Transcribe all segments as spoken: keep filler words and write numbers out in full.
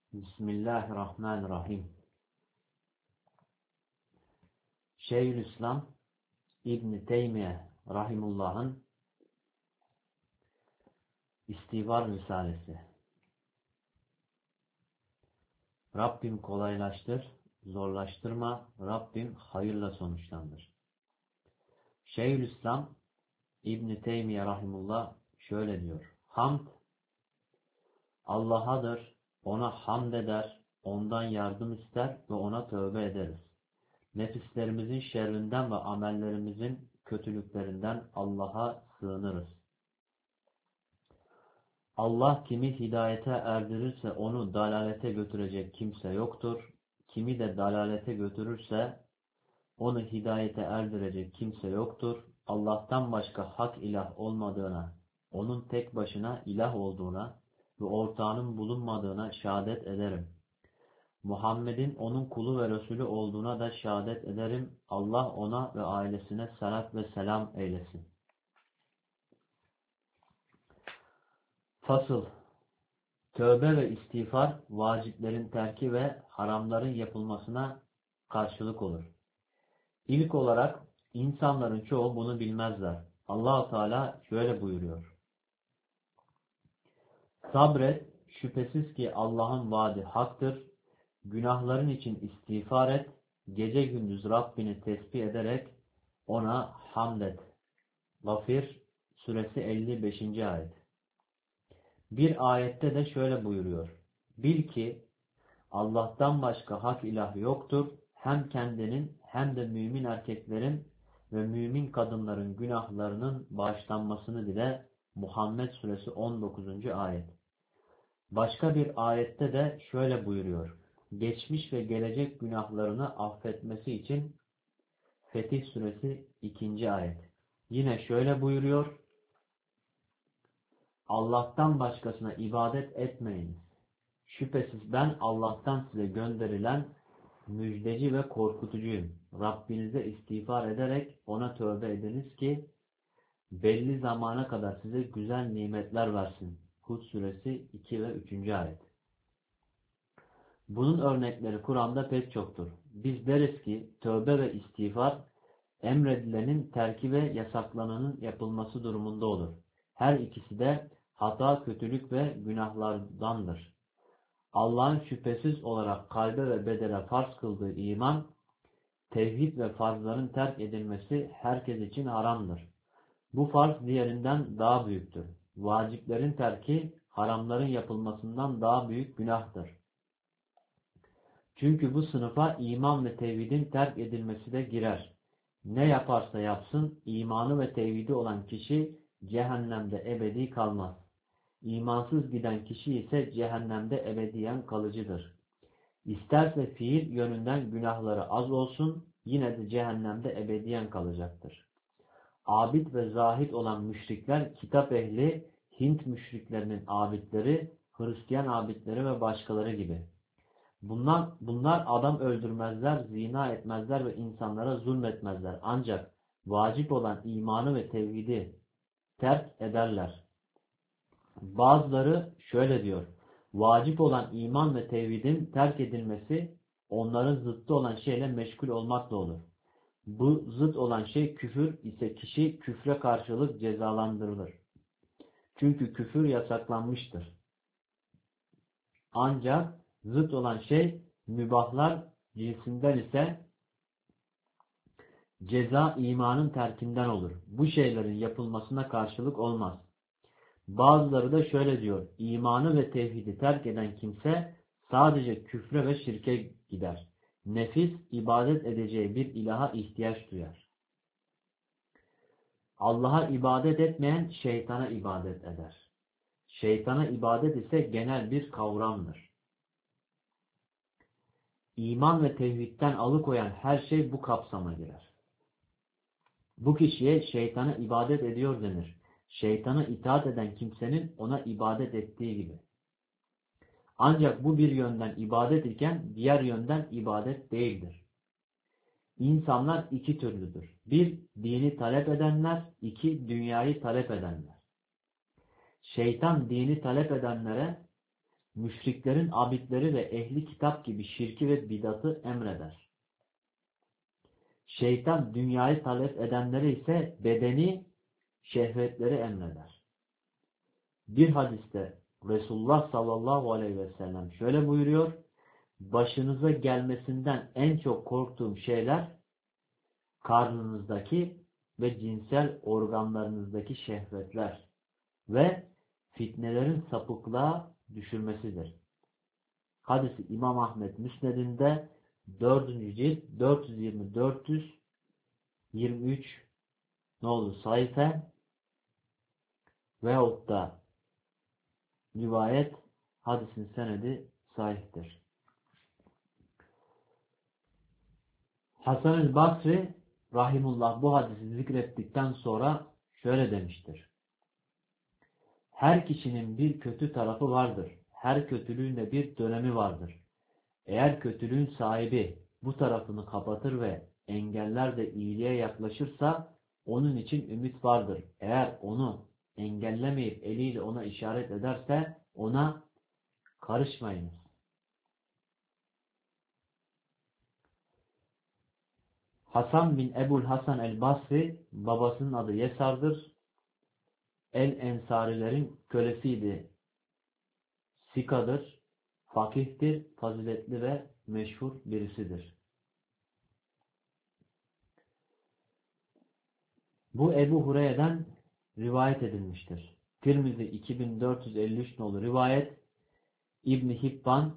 Bismillahirrahmanirrahim. Şeyhülislam İbn Teymiye Rahimullah'ın İstivar Risalesi. Rabbim kolaylaştır, zorlaştırma, Rabbim hayırla sonuçlandır. Şeyhülislam İbn Teymiye Rahimullah şöyle diyor. Hamd Allah'adır, ona hamd eder, ondan yardım ister ve ona tövbe ederiz. Nefislerimizin şerrinden ve amellerimizin kötülüklerinden Allah'a sığınırız. Allah kimi hidayete erdirirse onu dalalete götürecek kimse yoktur. Kimi de dalalete götürürse onu hidayete erdirecek kimse yoktur. Allah'tan başka hak ilah olmadığına, onun tek başına ilah olduğuna ve ortağının bulunmadığına şehadet ederim. Muhammed'in onun kulu ve Resulü olduğuna da şehadet ederim. Allah ona ve ailesine salat ve selam eylesin. Fasıl. Tövbe ve istiğfar vaciplerin terki ve haramların yapılmasına karşılık olur. İlk olarak insanların çoğu bunu bilmezler. Allah-u Teala şöyle buyuruyor. Sabret, şüphesiz ki Allah'ın vaadi haktır. Günahların için istiğfar et, gece gündüz Rabbini tesbih ederek ona hamd et. Gafir suresi elli beşinci ayet. Bir ayette de şöyle buyuruyor. Bil ki Allah'tan başka hak ilah yoktur. Hem kendinin hem de mümin erkeklerin ve mümin kadınların günahlarının bağışlanmasını dile. Muhammed suresi on dokuzuncu ayet. Başka bir ayette de şöyle buyuruyor. Geçmiş ve gelecek günahlarını affetmesi için Fetih suresi ikinci ayet. Yine şöyle buyuruyor. Allah'tan başkasına ibadet etmeyiniz. Şüphesiz ben Allah'tan size gönderilen müjdeci ve korkutucuyum. Rabbinize istiğfar ederek ona tövbe ediniz ki belli zamana kadar size güzel nimetler versin. Hud suresi iki ve üçüncü ayet. Bunun örnekleri Kur'an'da pek çoktur. Biz deriz ki tövbe ve istiğfar emredilenin terki ve yasaklananın yapılması durumunda olur. Her ikisi de hata, kötülük ve günahlardandır. Allah'ın şüphesiz olarak kalbe ve bedene farz kıldığı iman, tevhid ve farzların terk edilmesi herkes için haramdır. Bu farz diğerinden daha büyüktür. Vaciplerin terki, haramların yapılmasından daha büyük günahtır. Çünkü bu sınıfa iman ve tevhidin terk edilmesi de girer. Ne yaparsa yapsın, imanı ve tevhidi olan kişi cehennemde ebedi kalmaz. İmansız giden kişi ise cehennemde ebediyen kalıcıdır. İsterse fiil yönünden günahları az olsun, yine de cehennemde ebediyen kalacaktır. Abid ve zahid olan müşrikler, kitap ehli, Hint müşriklerinin abidleri, Hristiyan abidleri ve başkaları gibi. Bunlar, bunlar adam öldürmezler, zina etmezler ve insanlara zulmetmezler. Ancak vacip olan imanı ve tevhidi terk ederler. Bazıları şöyle diyor. Vacip olan iman ve tevhidin terk edilmesi onların zıttı olan şeyle meşgul olmakla olur. Bu zıt olan şey küfür ise kişi küfre karşılık cezalandırılır. Çünkü küfür yasaklanmıştır. Ancak zıt olan şey mübahlar cinsinden ise ceza imanın terkinden olur. Bu şeylerin yapılmasına karşılık olmaz. Bazıları da şöyle diyor. İmanı ve tevhidi terk eden kimse sadece küfre ve şirke gider. Nefis ibadet edeceği bir ilaha ihtiyaç duyar. Allah'a ibadet etmeyen şeytana ibadet eder. Şeytana ibadet ise genel bir kavramdır. İman ve tevhidden alıkoyan her şey bu kapsama girer. Bu kişiye şeytana ibadet ediyor denir. Şeytana itaat eden kimsenin ona ibadet ettiği gibi. Ancak bu bir yönden ibadet iken diğer yönden ibadet değildir. İnsanlar iki türlüdür. Bir, dini talep edenler, iki, dünyayı talep edenler. Şeytan dini talep edenlere müşriklerin abidleri ve ehli kitap gibi şirki ve bidatı emreder. Şeytan dünyayı talep edenlere ise bedeni şehvetleri emreder. Bir hadiste Resulullah sallallahu aleyhi ve sellem şöyle buyuruyor: başınıza gelmesinden en çok korktuğum şeyler karnınızdaki ve cinsel organlarınızdaki şehvetler ve fitnelerin sapıklığa düşürmesidir. Hadisi İmam Ahmed Müsned'inde dördüncü cilt dört yüz yirmi dört yüz yirmi üç nolu sayfa veyahut da rivayet, hadisin senedi sahihtir. Hasan-ı Basri rahimullah bu hadisi zikrettikten sonra şöyle demiştir: her kişinin bir kötü tarafı vardır. Her kötülüğün de bir dönemi vardır. Eğer kötülüğün sahibi bu tarafını kapatır ve engeller de iyiliğe yaklaşırsa onun için ümit vardır. Eğer onu engellemeyip eliyle ona işaret ederse ona karışmayınız. Hasan bin Ebul Hasan el-Basri, babasının adı Yesar'dır. El-Ensarilerin kölesiydi. Sikadır, fakihtir, faziletli ve meşhur birisidir. Bu Ebu Hureyre'den rivayet edilmiştir. Tirmizi iki bin dört yüz elli üç nolu rivayet, İbn-i Hibban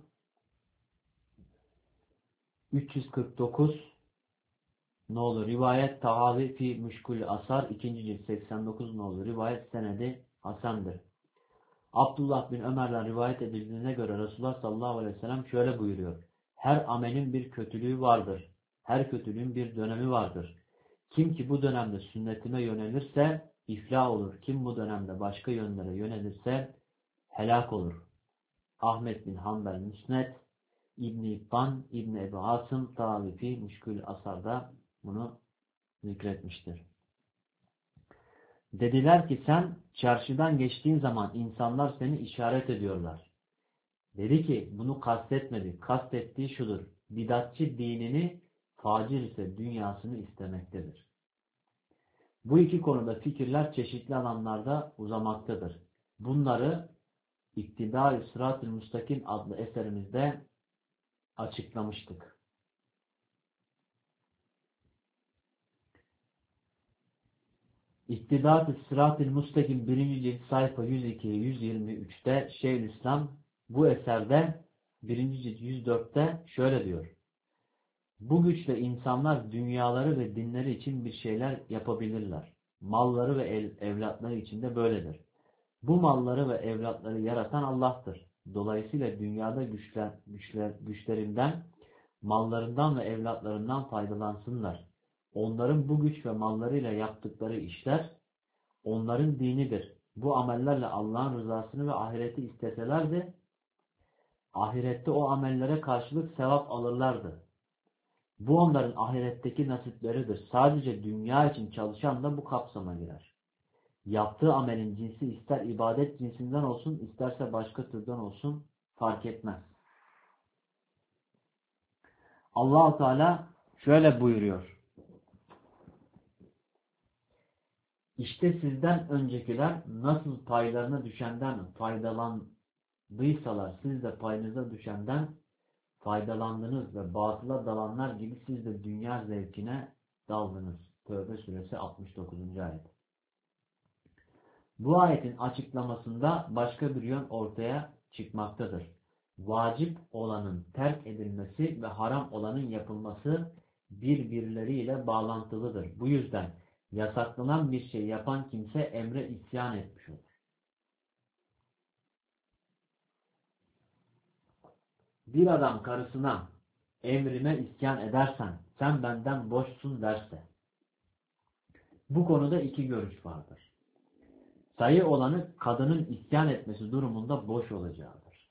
üç yüz kırk dokuz nolu rivayet, Tahavi fi Müşkül Asar ikinci cilt seksen dokuz nolu rivayet, senedi hasendir. Abdullah bin Ömer'den rivayet edildiğine göre Resulullah sallallahu aleyhi ve sellem şöyle buyuruyor: her amelin bir kötülüğü vardır. Her kötülüğün bir dönemi vardır. Kim ki bu dönemde sünnetime yönelirse iflah olur. Kim bu dönemde başka yönlere yönelirse helak olur. Ahmet bin Hanbel Müsned, İbn-i İbban, İbn-i Ebu Asım, Tavifi, Müşkül Asar'da bunu zikretmiştir. Dediler ki sen çarşıdan geçtiğin zaman insanlar seni işaret ediyorlar. Dedi ki bunu kastetmedi. Kastettiği şudur: bidatçı dinini, facir ise dünyasını istemektedir. Bu iki konuda fikirler çeşitli alanlarda uzamaktadır. Bunları İktidâ-i Sırat-ı Müstakim adlı eserimizde açıklamıştık. İktidâ-i Sırat-ı Müstakim birinci cilt sayfa yüz iki yüz yirmi üçte Şeyhülislam bu eserde birinci cilt yüz dörtte şöyle diyor: bu güçle insanlar dünyaları ve dinleri için bir şeyler yapabilirler. Malları ve ev, evlatları için de böyledir. Bu malları ve evlatları yaratan Allah'tır. Dolayısıyla dünyada güçler, güçler, güçlerinden, mallarından ve evlatlarından faydalansınlar. Onların bu güç ve mallarıyla yaptıkları işler onların dinidir. Bu amellerle Allah'ın rızasını ve ahireti isteselerdi, ahirette o amellere karşılık sevap alırlardı. Bu onların ahiretteki nasipleridir. Sadece dünya için çalışan da bu kapsama girer. Yaptığı amelin cinsi ister ibadet cinsinden olsun, isterse başka türden olsun fark etmez. Allah-u Teala şöyle buyuruyor: İşte sizden öncekiler nasıl paylarına düşenden faydalandıysalar siz de payınıza düşenden faydalandınız ve batıla dalanlar gibi siz de dünya zevkine daldınız. Tövbe suresi altmış dokuzuncu ayet. Bu ayetin açıklamasında başka bir yön ortaya çıkmaktadır. Vacip olanın terk edilmesi ve haram olanın yapılması birbirleriyle bağlantılıdır. Bu yüzden yasaklanan bir şey yapan kimse emre isyan etmiş olur. Bir adam karısına emrime isyan edersen sen benden boşsun derse, bu konuda iki görüş vardır. Sayı olanı kadının isyan etmesi durumunda boş olacağıdır.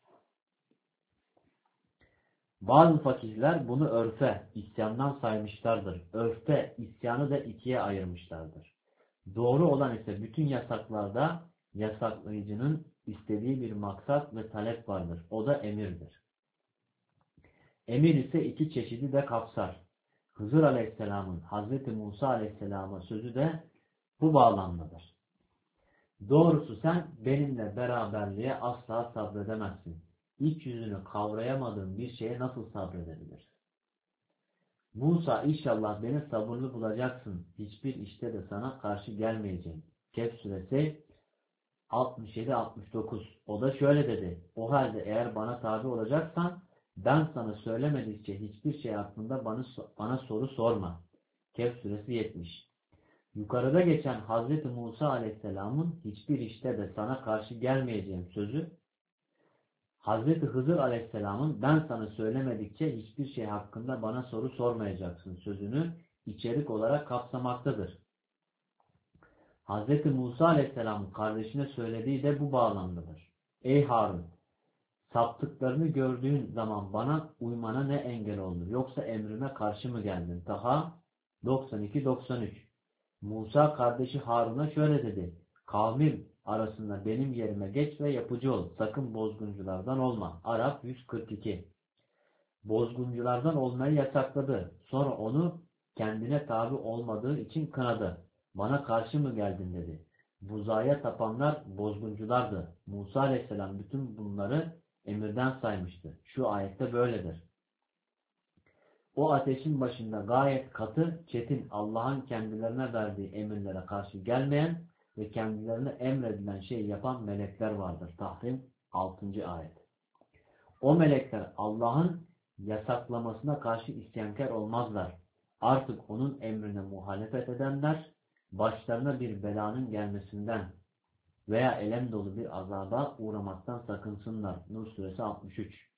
Bazı fakihler bunu örfe, isyandan saymışlardır. Örfte isyanı da ikiye ayırmışlardır. Doğru olan ise bütün yasaklarda yasaklayıcının istediği bir maksat ve talep vardır. O da emirdir. Emir ise iki çeşidi de kapsar. Hızır Aleyhisselam'ın Hazreti Musa Aleyhisselam'a sözü de bu bağlamdadır. Doğrusu sen benimle beraberliğe asla sabredemezsin. İç yüzünü kavrayamadığın bir şeye nasıl sabredebilirsin? Musa, inşallah beni sabırlı bulacaksın. Hiçbir işte de sana karşı gelmeyeceğim. Kehf suresi altmış yedi altmış dokuz. O da şöyle dedi. O halde eğer bana tabi olacaksan ben sana söylemedikçe hiçbir şey hakkında bana, bana soru sorma. Kehf suresi yetmiş. Yukarıda geçen Hazreti Musa Aleyhisselam'ın hiçbir işte de sana karşı gelmeyeceğim sözü, Hazreti Hızır Aleyhisselam'ın ben sana söylemedikçe hiçbir şey hakkında bana soru sormayacaksın sözünü içerik olarak kapsamaktadır. Hazreti Musa Aleyhisselam'ın kardeşine söylediği de bu bağlamdadır. Ey Harun! Saptıklarını gördüğün zaman bana uymana ne engel oldu? Yoksa emrime karşı mı geldin? Taha doksan iki doksan üç. Musa kardeşi Harun'a şöyle dedi. Kavmim arasında benim yerime geç ve yapıcı ol. Sakın bozgunculardan olma. Araf yüz kırk iki. Bozgunculardan olmayı yasakladı. Sonra onu kendine tabi olmadığı için kınadı. Bana karşı mı geldin dedi. Buzaya tapanlar bozgunculardı. Musa Aleyhisselam bütün bunları emirden saymıştı. Şu ayette böyledir. O ateşin başında gayet katı, çetin, Allah'ın kendilerine verdiği emirlere karşı gelmeyen ve kendilerine emredilen şeyi yapan melekler vardır. Tahrim altıncı ayet. O melekler Allah'ın yasaklamasına karşı isyankar olmazlar. Artık onun emrine muhalefet edenler, başlarına bir belanın gelmesinden veya elem dolu bir azaba uğramaktan sakınsınlar. Nur suresi altmış üç.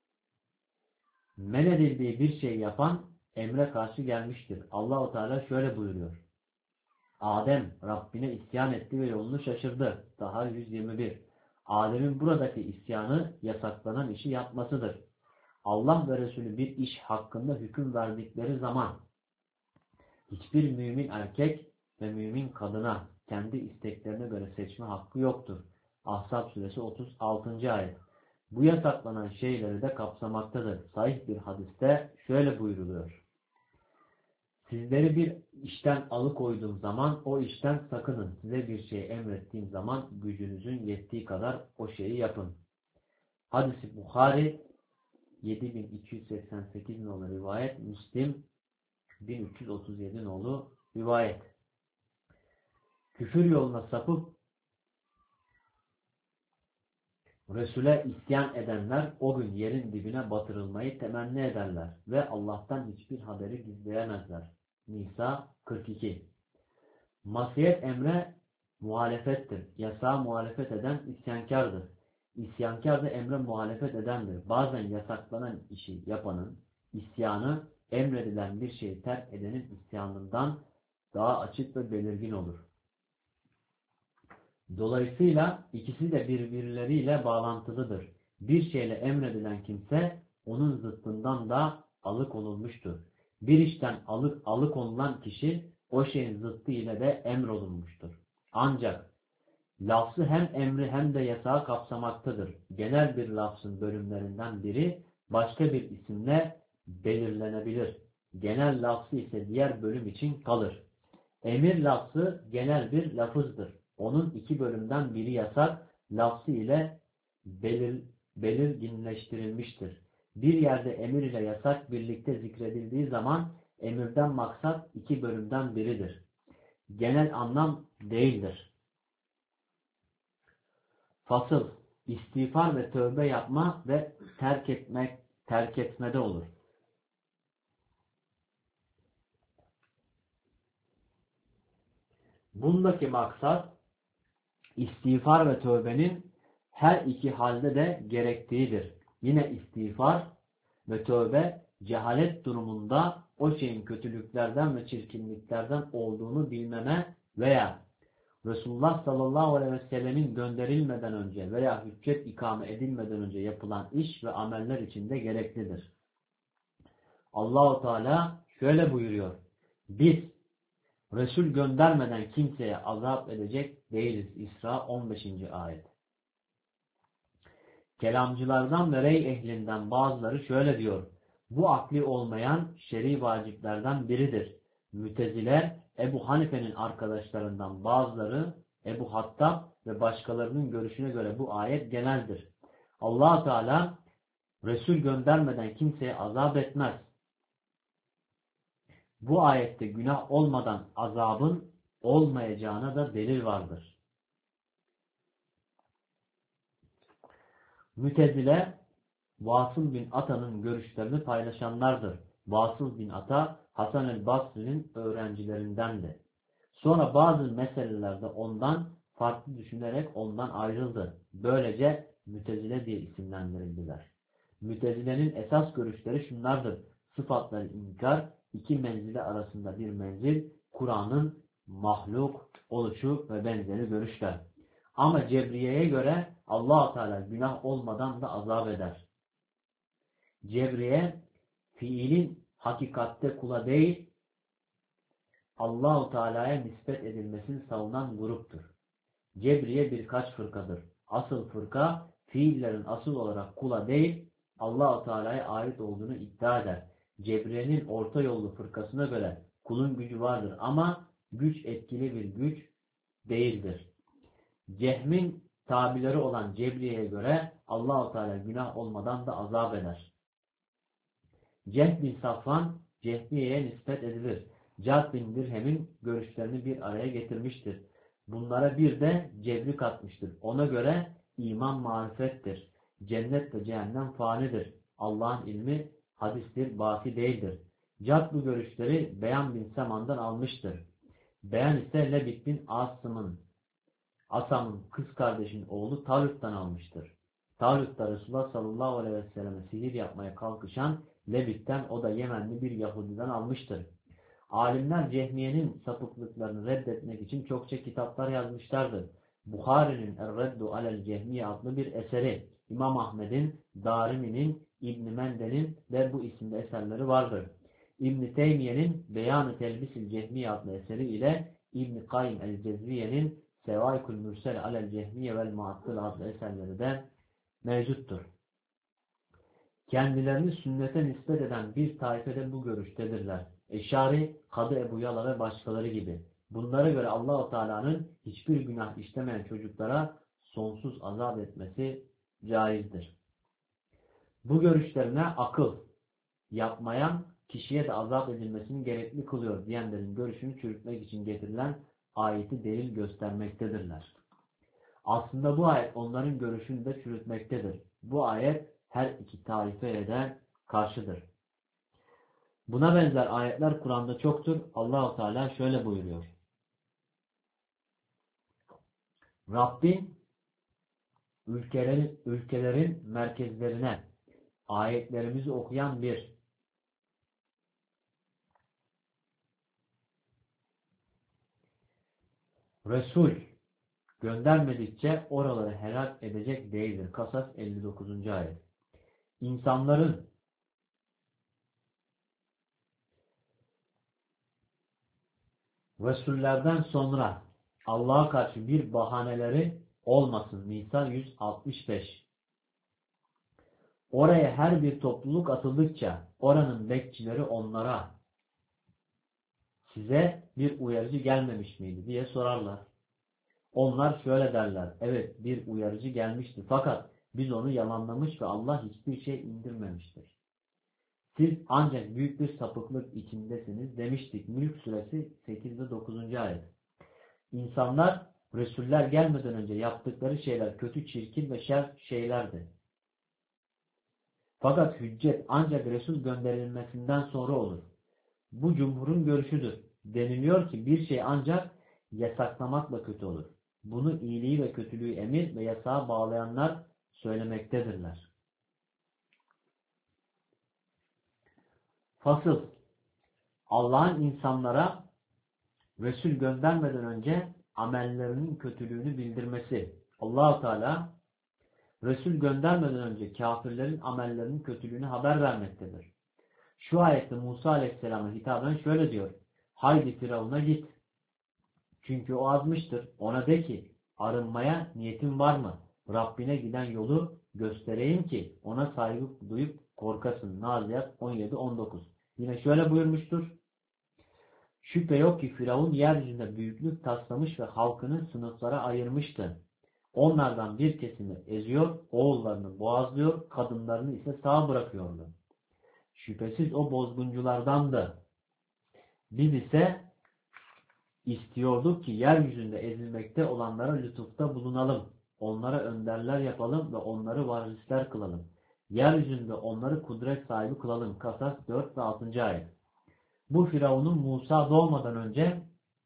Men edildiği bir şey yapan emre karşı gelmiştir. Allah-u Teala şöyle buyuruyor. Adem Rabbine isyan etti ve yolunu şaşırdı. Daha yüz yirmi bir. Adem'in buradaki isyanı yasaklanan işi yapmasıdır. Allah ve Resulü bir iş hakkında hüküm verdikleri zaman hiçbir mümin erkek ve mümin kadına kendi isteklerine göre seçme hakkı yoktur. Ahzab suresi otuz altıncı ayet. Bu yasaklanan şeyleri de kapsamaktadır. Sahih bir hadiste şöyle buyruluyor. Sizleri bir işten alıkoyduğum zaman o işten sakının. Size bir şey emrettiğim zaman gücünüzün yettiği kadar o şeyi yapın. Hadis-i Bukhari yedi bin iki yüz seksen sekiz nolu rivayet, Müslim bin üç yüz otuz yedi nolu rivayet. Küfür yoluna sapıp Resul'e isyan edenler o gün yerin dibine batırılmayı temenni ederler ve Allah'tan hiçbir haberi gizleyemezler. Nisa kırk iki. Masiyet emre muhalefettir. Yasağa muhalefet eden isyankardır. İsyankar da emre muhalefet edendir. Bazen yasaklanan işi yapanın isyanı emredilen bir şeyi terk edenin isyanından daha açık ve belirgin olur. Dolayısıyla ikisi de birbirleriyle bağlantılıdır. Bir şeyle emredilen kimse onun zıttından da alıkonulmuştur. Bir işten alık, alıkonulan kişi o şeyin zıttı ile de emrolunmuştur. Ancak lafzı hem emri hem de yasağı kapsamaktadır. Genel bir lafzın bölümlerinden biri başka bir isimle belirlenebilir. Genel lafzı ise diğer bölüm için kalır. Emir lafzı genel bir lafızdır. Onun iki bölümden biri yasak lafzı ile belir, belirginleştirilmiştir. Bir yerde emir ile yasak birlikte zikredildiği zaman emirden maksat iki bölümden biridir. Genel anlam değildir. Fasıl, istiğfar ve tövbe yapma ve terk etmek, terk etmede olur. Bundaki maksat istiğfar ve tövbenin her iki halde de gerektiğidir. Yine istiğfar ve tövbe cehalet durumunda o şeyin kötülüklerden ve çirkinliklerden olduğunu bilmeme veya Resulullah sallallahu aleyhi ve sellemin gönderilmeden önce veya hüccet ikame edilmeden önce yapılan iş ve ameller için de gereklidir. Allah-u Teala şöyle buyuruyor. Biz Resul göndermeden kimseye azap edecek değiliz. İsra on beşinci ayet. Kelamcılardan ve rey ehlinden bazıları şöyle diyor. Bu akli olmayan şer'i vaciplerden biridir. Mütezile, Ebu Hanife'nin arkadaşlarından bazıları, Ebu Hattab ve başkalarının görüşüne göre bu ayet geneldir. Allah Teala Resul göndermeden kimseye azap etmez. Bu ayette günah olmadan azabın olmayacağına da delil vardır. Mütezile, Vasıl bin Ata'nın görüşlerini paylaşanlardır. Vasıl bin Ata, Hasan el-Basri'nin öğrencilerindendi. Sonra bazı meselelerde ondan farklı düşünerek ondan ayrıldı. Böylece Mütezile diye isimlendirildiler. Mütezile'nin esas görüşleri şunlardır. Sıfatları inkar, iki menzile arasında bir menzil, Kur'an'ın mahluk oluşu ve benzeri görüşler. Ama Cebriye'ye göre Allah-u Teala günah olmadan da azap eder. Cebriye, fiilin hakikatte kula değil, Allah-u Teala'ya nispet edilmesini savunan gruptur. Cebriye birkaç fırkadır. Asıl fırka, fiillerin asıl olarak kula değil, Allah-u Teala'ya ait olduğunu iddia eder. Cebriye'nin orta yollu fırkasına göre kulun gücü vardır ama güç etkili bir güç değildir. Cehm'in tabileri olan Cebriye'ye göre Allah-u Teala günah olmadan da azap eder. Cehm bin Safvan, Cehmiye'ye nispet edilir. Cad bin Dirhem'in görüşlerini bir araya getirmiştir. Bunlara bir de cebri katmıştır. Ona göre iman marifettir. Cennet ve cehennem fanidir. Allah'ın ilmi hadistir, baki değildir. Cad bu görüşleri Beyan bin Seman'dan almıştır. Beyan ise Lebit bin Asım'ın, Asam'ın kız kardeşinin oğlu Talut'tan almıştır. Talut da Resulullah sallallahu aleyhi ve selleme sihir yapmaya kalkışan Lebit'ten, o da Yemenli bir Yahudiden almıştır. Alimler Cehmiye'nin sapıklıklarını reddetmek için çokça kitaplar yazmışlardır. Buhari'nin Er-Reddu alel Cehmiye adlı bir eseri, İmam Ahmed'in, Darimi'nin, İbn Mende'nin de bu isimde eserleri vardır. İbn Teymiye'nin Beyan-ı Telbisil Cehmiye adlı eseri ile İbn Kayyim el-Cezviye'nin Sevaykul Mürsel alel Cehmiye vel Muattıl adlı eserleri de mevcuttur. Kendilerini sünnete nispet eden bir taifede bu görüştedirler. Eşari, Kadı Ebu Yala ve başkaları gibi. Bunlara göre Allah-u Teala'nın hiçbir günah işlemeyen çocuklara sonsuz azap etmesi caizdir. Bu görüşlerine akıl yapmayan kişiye de azap edilmesini gerekli kılıyor diyenlerin görüşünü çürütmek için getirilen ayeti delil göstermektedirler. Aslında bu ayet onların görüşünü de çürütmektedir. Bu ayet her iki taifeye de karşıdır. Buna benzer ayetler Kur'an'da çoktur. Allah-u Teala şöyle buyuruyor. Rabbin ülkelerin, ülkelerin merkezlerine ayetlerimizi okuyan bir Resul göndermedikçe oraları helak edecek değildir. Kasas elli dokuzuncu ayet. İnsanların Resullerden sonra Allah'a karşı bir bahaneleri olmasın. Nisa yüz altmış beş. Oraya her bir topluluk atıldıkça oranın bekçileri onlara size bir uyarıcı gelmemiş miydi diye sorarlar. Onlar şöyle derler. Evet, bir uyarıcı gelmişti fakat biz onu yalanlamış ve Allah hiçbir şey indirmemiştir. Siz ancak büyük bir sapıklık içindesiniz demiştik. Mülk suresi sekiz ve dokuzuncu ayet. İnsanlar Resuller gelmeden önce yaptıkları şeyler kötü, çirkin ve şer şeylerdi. Fakat hüccet ancak Resul gönderilmesinden sonra olur. Bu cumhurun görüşüdür. Deniliyor ki bir şey ancak yasaklamakla kötü olur. Bunu iyiliği ve kötülüğü emir ve yasağa bağlayanlar söylemektedirler. Fasıl, Allah'ın insanlara Resul göndermeden önce amellerinin kötülüğünü bildirmesi. Allah-u Teala Resul göndermeden önce kafirlerin amellerinin kötülüğünü haber vermektedir. Şu ayette Musa Aleyhisselam'a hitaben şöyle diyor. Haydi Firavun'a git. Çünkü o azmıştır. Ona de ki arınmaya niyetin var mı? Rabbine giden yolu göstereyim ki ona saygı duyup korkasın. Naziat on yedi on dokuz. Yine şöyle buyurmuştur. Şüphe yok ki Firavun yeryüzünde büyüklük taslamış ve halkını sınıflara ayırmıştı. Onlardan bir kesimi eziyor, oğullarını boğazlıyor, kadınlarını ise sağ bırakıyordu. Şüphesiz o bozgunculardandı. Biz ise istiyorduk ki yeryüzünde ezilmekte olanlara lütufta bulunalım. Onlara önderler yapalım ve onları varisler kılalım. Yeryüzünde onları kudret sahibi kılalım. Kasas dört ve altıncı ayet. Bu Firavun'un Musa doğmadan önce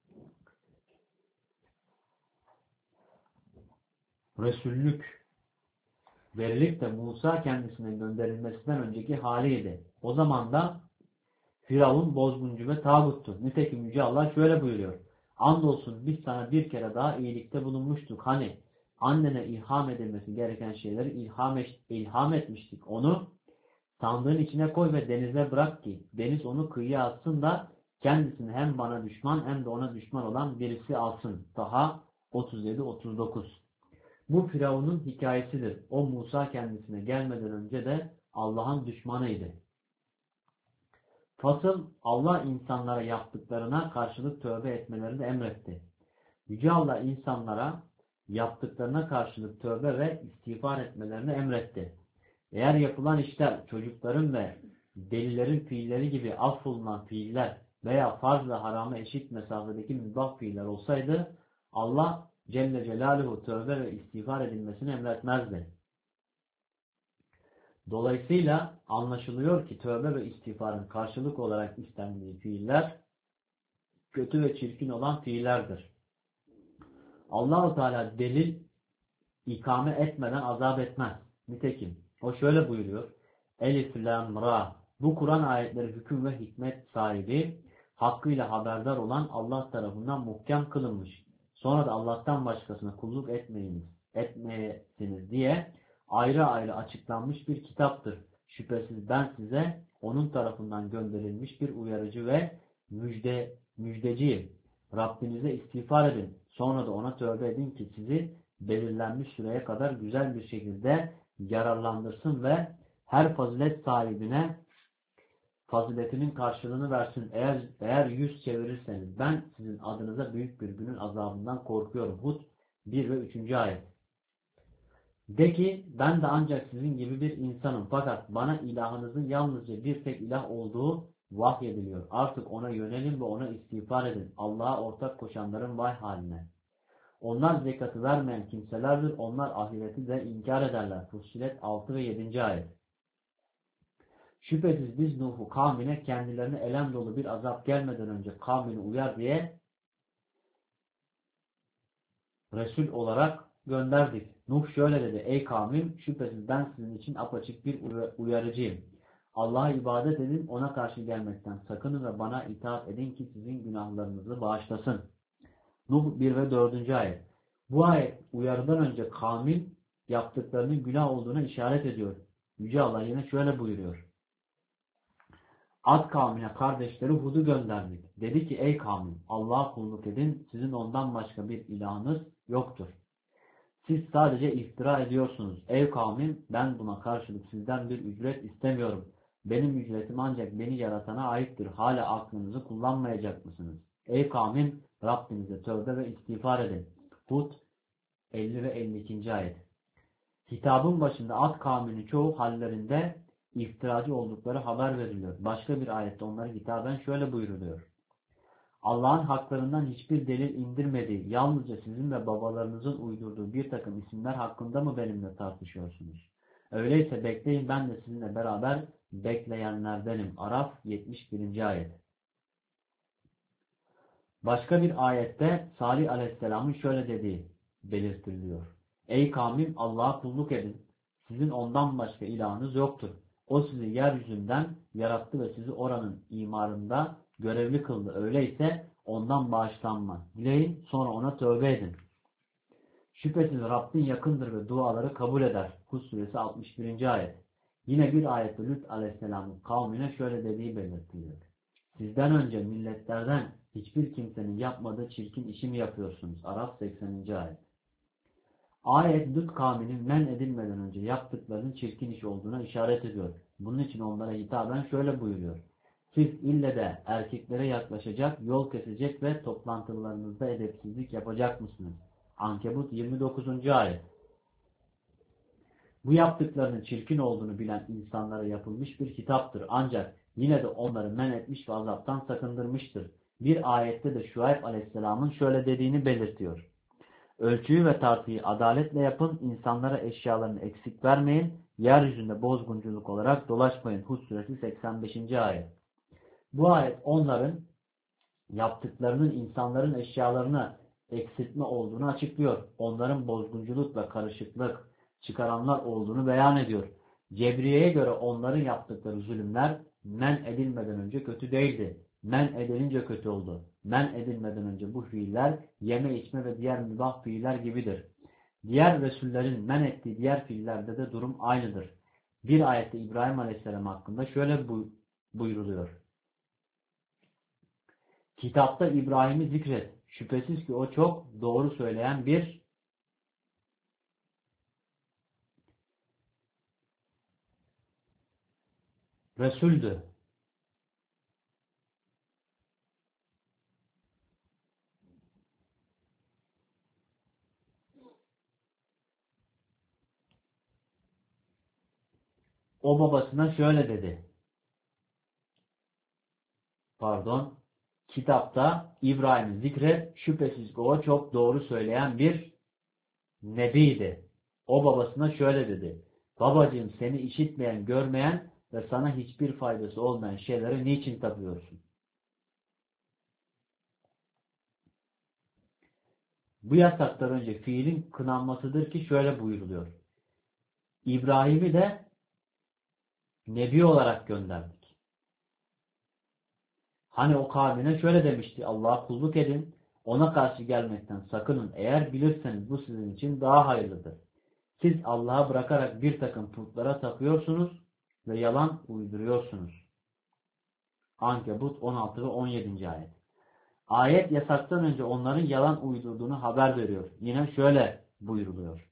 Resullük verilip de Musa kendisine gönderilmesinden önceki haliydi. O zaman da Firavun bozguncu ve tağuttu. Nitekim Yüce Allah şöyle buyuruyor. Andolsun biz sana bir kere daha iyilikte bulunmuştuk. Hani annene ilham edilmesi gereken şeyleri ilham, et, ilham etmiştik. Onu sandığın içine koy ve denize bırak ki deniz onu kıyıya atsın da kendisini hem bana düşman hem de ona düşman olan birisi alsın. Taha otuz yedi otuz dokuz. Bu Firavun'un hikayesidir. O Musa kendisine gelmeden önce de Allah'ın düşmanıydı. Fasıl Allah insanlara yaptıklarına karşılık tövbe etmelerini emretti. Yüce Allah insanlara yaptıklarına karşılık tövbe ve istiğfar etmelerini emretti. Eğer yapılan işler çocukların ve delilerin fiilleri gibi affolunan fiiller veya farzla harama eşit mesafedeki mübah fiiller olsaydı Allah Celle Celaluhu tövbe ve istiğfar edilmesini emretmezdi. Dolayısıyla anlaşılıyor ki tövbe ve istiğfarın karşılık olarak istendiği fiiller kötü ve çirkin olan fiillerdir. Allah-u Teala delil ikame etmeden azap etmez. Nitekim o şöyle buyuruyor. Elif, Lam, Ra. Bu Kur'an ayetleri hüküm ve hikmet sahibi, hakkıyla haberdar olan Allah tarafından muhkem kılınmış. Sonra da Allah'tan başkasına kulluk etmeyiniz, etmeyesiniz diye ayrı ayrı açıklanmış bir kitaptır. Şüphesiz ben size onun tarafından gönderilmiş bir uyarıcı ve müjde, müjdeciyim. Rabbinize istiğfar edin. Sonra da ona tövbe edin ki sizi belirlenmiş süreye kadar güzel bir şekilde yararlandırsın ve her fazilet sahibine faziletinin karşılığını versin. Eğer, eğer yüz çevirirseniz ben sizin adınıza büyük bir günün azabından korkuyorum. Hud bir ve üçüncü ayet. De ki ben de ancak sizin gibi bir insanım. Fakat bana ilahınızın yalnızca bir tek ilah olduğu vahyediliyor. Artık ona yönelin ve ona istiğfar edin. Allah'a ortak koşanların vay haline. Onlar zekatı vermeyen kimselerdir. Onlar ahireti de inkar ederler. Fussilet altı ve yedinci ayet. Şüphesiz biz Nuh'u kavmine kendilerine elem dolu bir azap gelmeden önce kavmini uyar diye Resul olarak gönderdik. Nuh şöyle dedi. Ey kavmim, şüphesiz ben sizin için apaçık bir uyarıcıyım. Allah'a ibadet edin, ona karşı gelmekten sakının ve bana itaat edin ki sizin günahlarınızı bağışlasın. Nuh bir ve dördüncü ayet. Bu ayet uyarıdan önce kavmin yaptıklarının günah olduğuna işaret ediyor. Yüce Allah yine şöyle buyuruyor. Ad kavmine kardeşleri Hud'u gönderdik. Dedi ki ey kavmim Allah'a kulluk edin. Sizin ondan başka bir ilahınız yoktur. Siz sadece iftira ediyorsunuz. Ey kavmim ben buna karşılık sizden bir ücret istemiyorum. Benim ücretim ancak beni yaratana aittir. Hala aklınızı kullanmayacak mısınız? Ey kavmim Rabbinize tövbe ve istiğfar edin. Hud elli ve elli ikinci ayet. Hitabın başında Ad kavminin çoğu hallerinde iftiracı oldukları haber veriliyor. Başka bir ayette onlara hitaben şöyle buyuruluyor. Allah'ın haklarından hiçbir delil indirmediği, yalnızca sizin ve babalarınızın uydurduğu bir takım isimler hakkında mı benimle tartışıyorsunuz? Öyleyse bekleyin ben de sizinle beraber bekleyenlerdenim. Araf yetmiş birinci ayet. Başka bir ayette Salih Aleyhisselam'ın şöyle dediği belirtiliyor. Ey kavmim Allah'a kulluk edin. Sizin ondan başka ilahınız yoktur. O sizi yeryüzünden yarattı ve sizi oranın imarında görevli kıldı. Öyleyse ondan bağışlanma. Dileyin sonra ona tövbe edin. Şüphesiz Rabbin yakındır ve duaları kabul eder. Hud suresi altmış birinci ayet. Yine bir ayette Lut Aleyhisselam'ın kavmine şöyle dediği belirtiliyor. Sizden önce milletlerden hiçbir kimsenin yapmadığı çirkin işi mi yapıyorsunuz? Araf sekseninci ayet. Ayet Lut kavminin men edilmeden önce yaptıklarının çirkin iş olduğuna işaret ediyor. Bunun için onlara hitaben şöyle buyuruyor. Siz ille de erkeklere yaklaşacak, yol kesecek ve toplantılarınızda edepsizlik yapacak mısınız? Ankebut yirmi dokuzuncu ayet. Bu yaptıklarının çirkin olduğunu bilen insanlara yapılmış bir kitaptır. Ancak yine de onları men etmiş ve azaptan sakındırmıştır. Bir ayette de Şuayb Aleyhisselam'ın şöyle dediğini belirtiyor. Ölçüyü ve tartıyı adaletle yapın, insanlara eşyalarını eksik vermeyin, yeryüzünde bozgunculuk olarak dolaşmayın. Hud suresi seksen beşinci ayet. Bu ayet onların yaptıklarının insanların eşyalarını eksiltme olduğunu açıklıyor. Onların bozgunculuk ve karışıklık çıkaranlar olduğunu beyan ediyor. Cebriye'ye göre onların yaptıkları zulümler men edilmeden önce kötü değildi. Men edilince kötü oldu. Men edilmeden önce bu fiiller yeme içme ve diğer mübah fiiller gibidir. Diğer Resullerin men ettiği diğer fiillerde de durum aynıdır. Bir ayette İbrahim Aleyhisselam hakkında şöyle buyruluyor. Kitapta İbrahim'i zikret. Şüphesiz ki o çok doğru söyleyen bir Resuldü. O babasına şöyle dedi. Pardon. Kitapta İbrahim'i zikret. Şüphesiz ki o çok doğru söyleyen bir nebiydi. O babasına şöyle dedi. Babacığım seni işitmeyen, görmeyen ve sana hiçbir faydası olmayan şeyleri niçin tapıyorsun? Bu yasaktan önce fiilin kınanmasıdır ki şöyle buyuruluyor. İbrahim'i de nebi olarak gönderdik. Hani o kavmine şöyle demişti. Allah'a kulluk edin. Ona karşı gelmekten sakının. Eğer bilirseniz bu sizin için daha hayırlıdır. Siz Allah'a bırakarak bir takım putlara tapıyorsunuz ve yalan uyduruyorsunuz. Ankebut on altı ve on yedinci ayet. Ayet yasaktan önce onların yalan uydurduğunu haber veriyor. Yine şöyle buyuruluyor.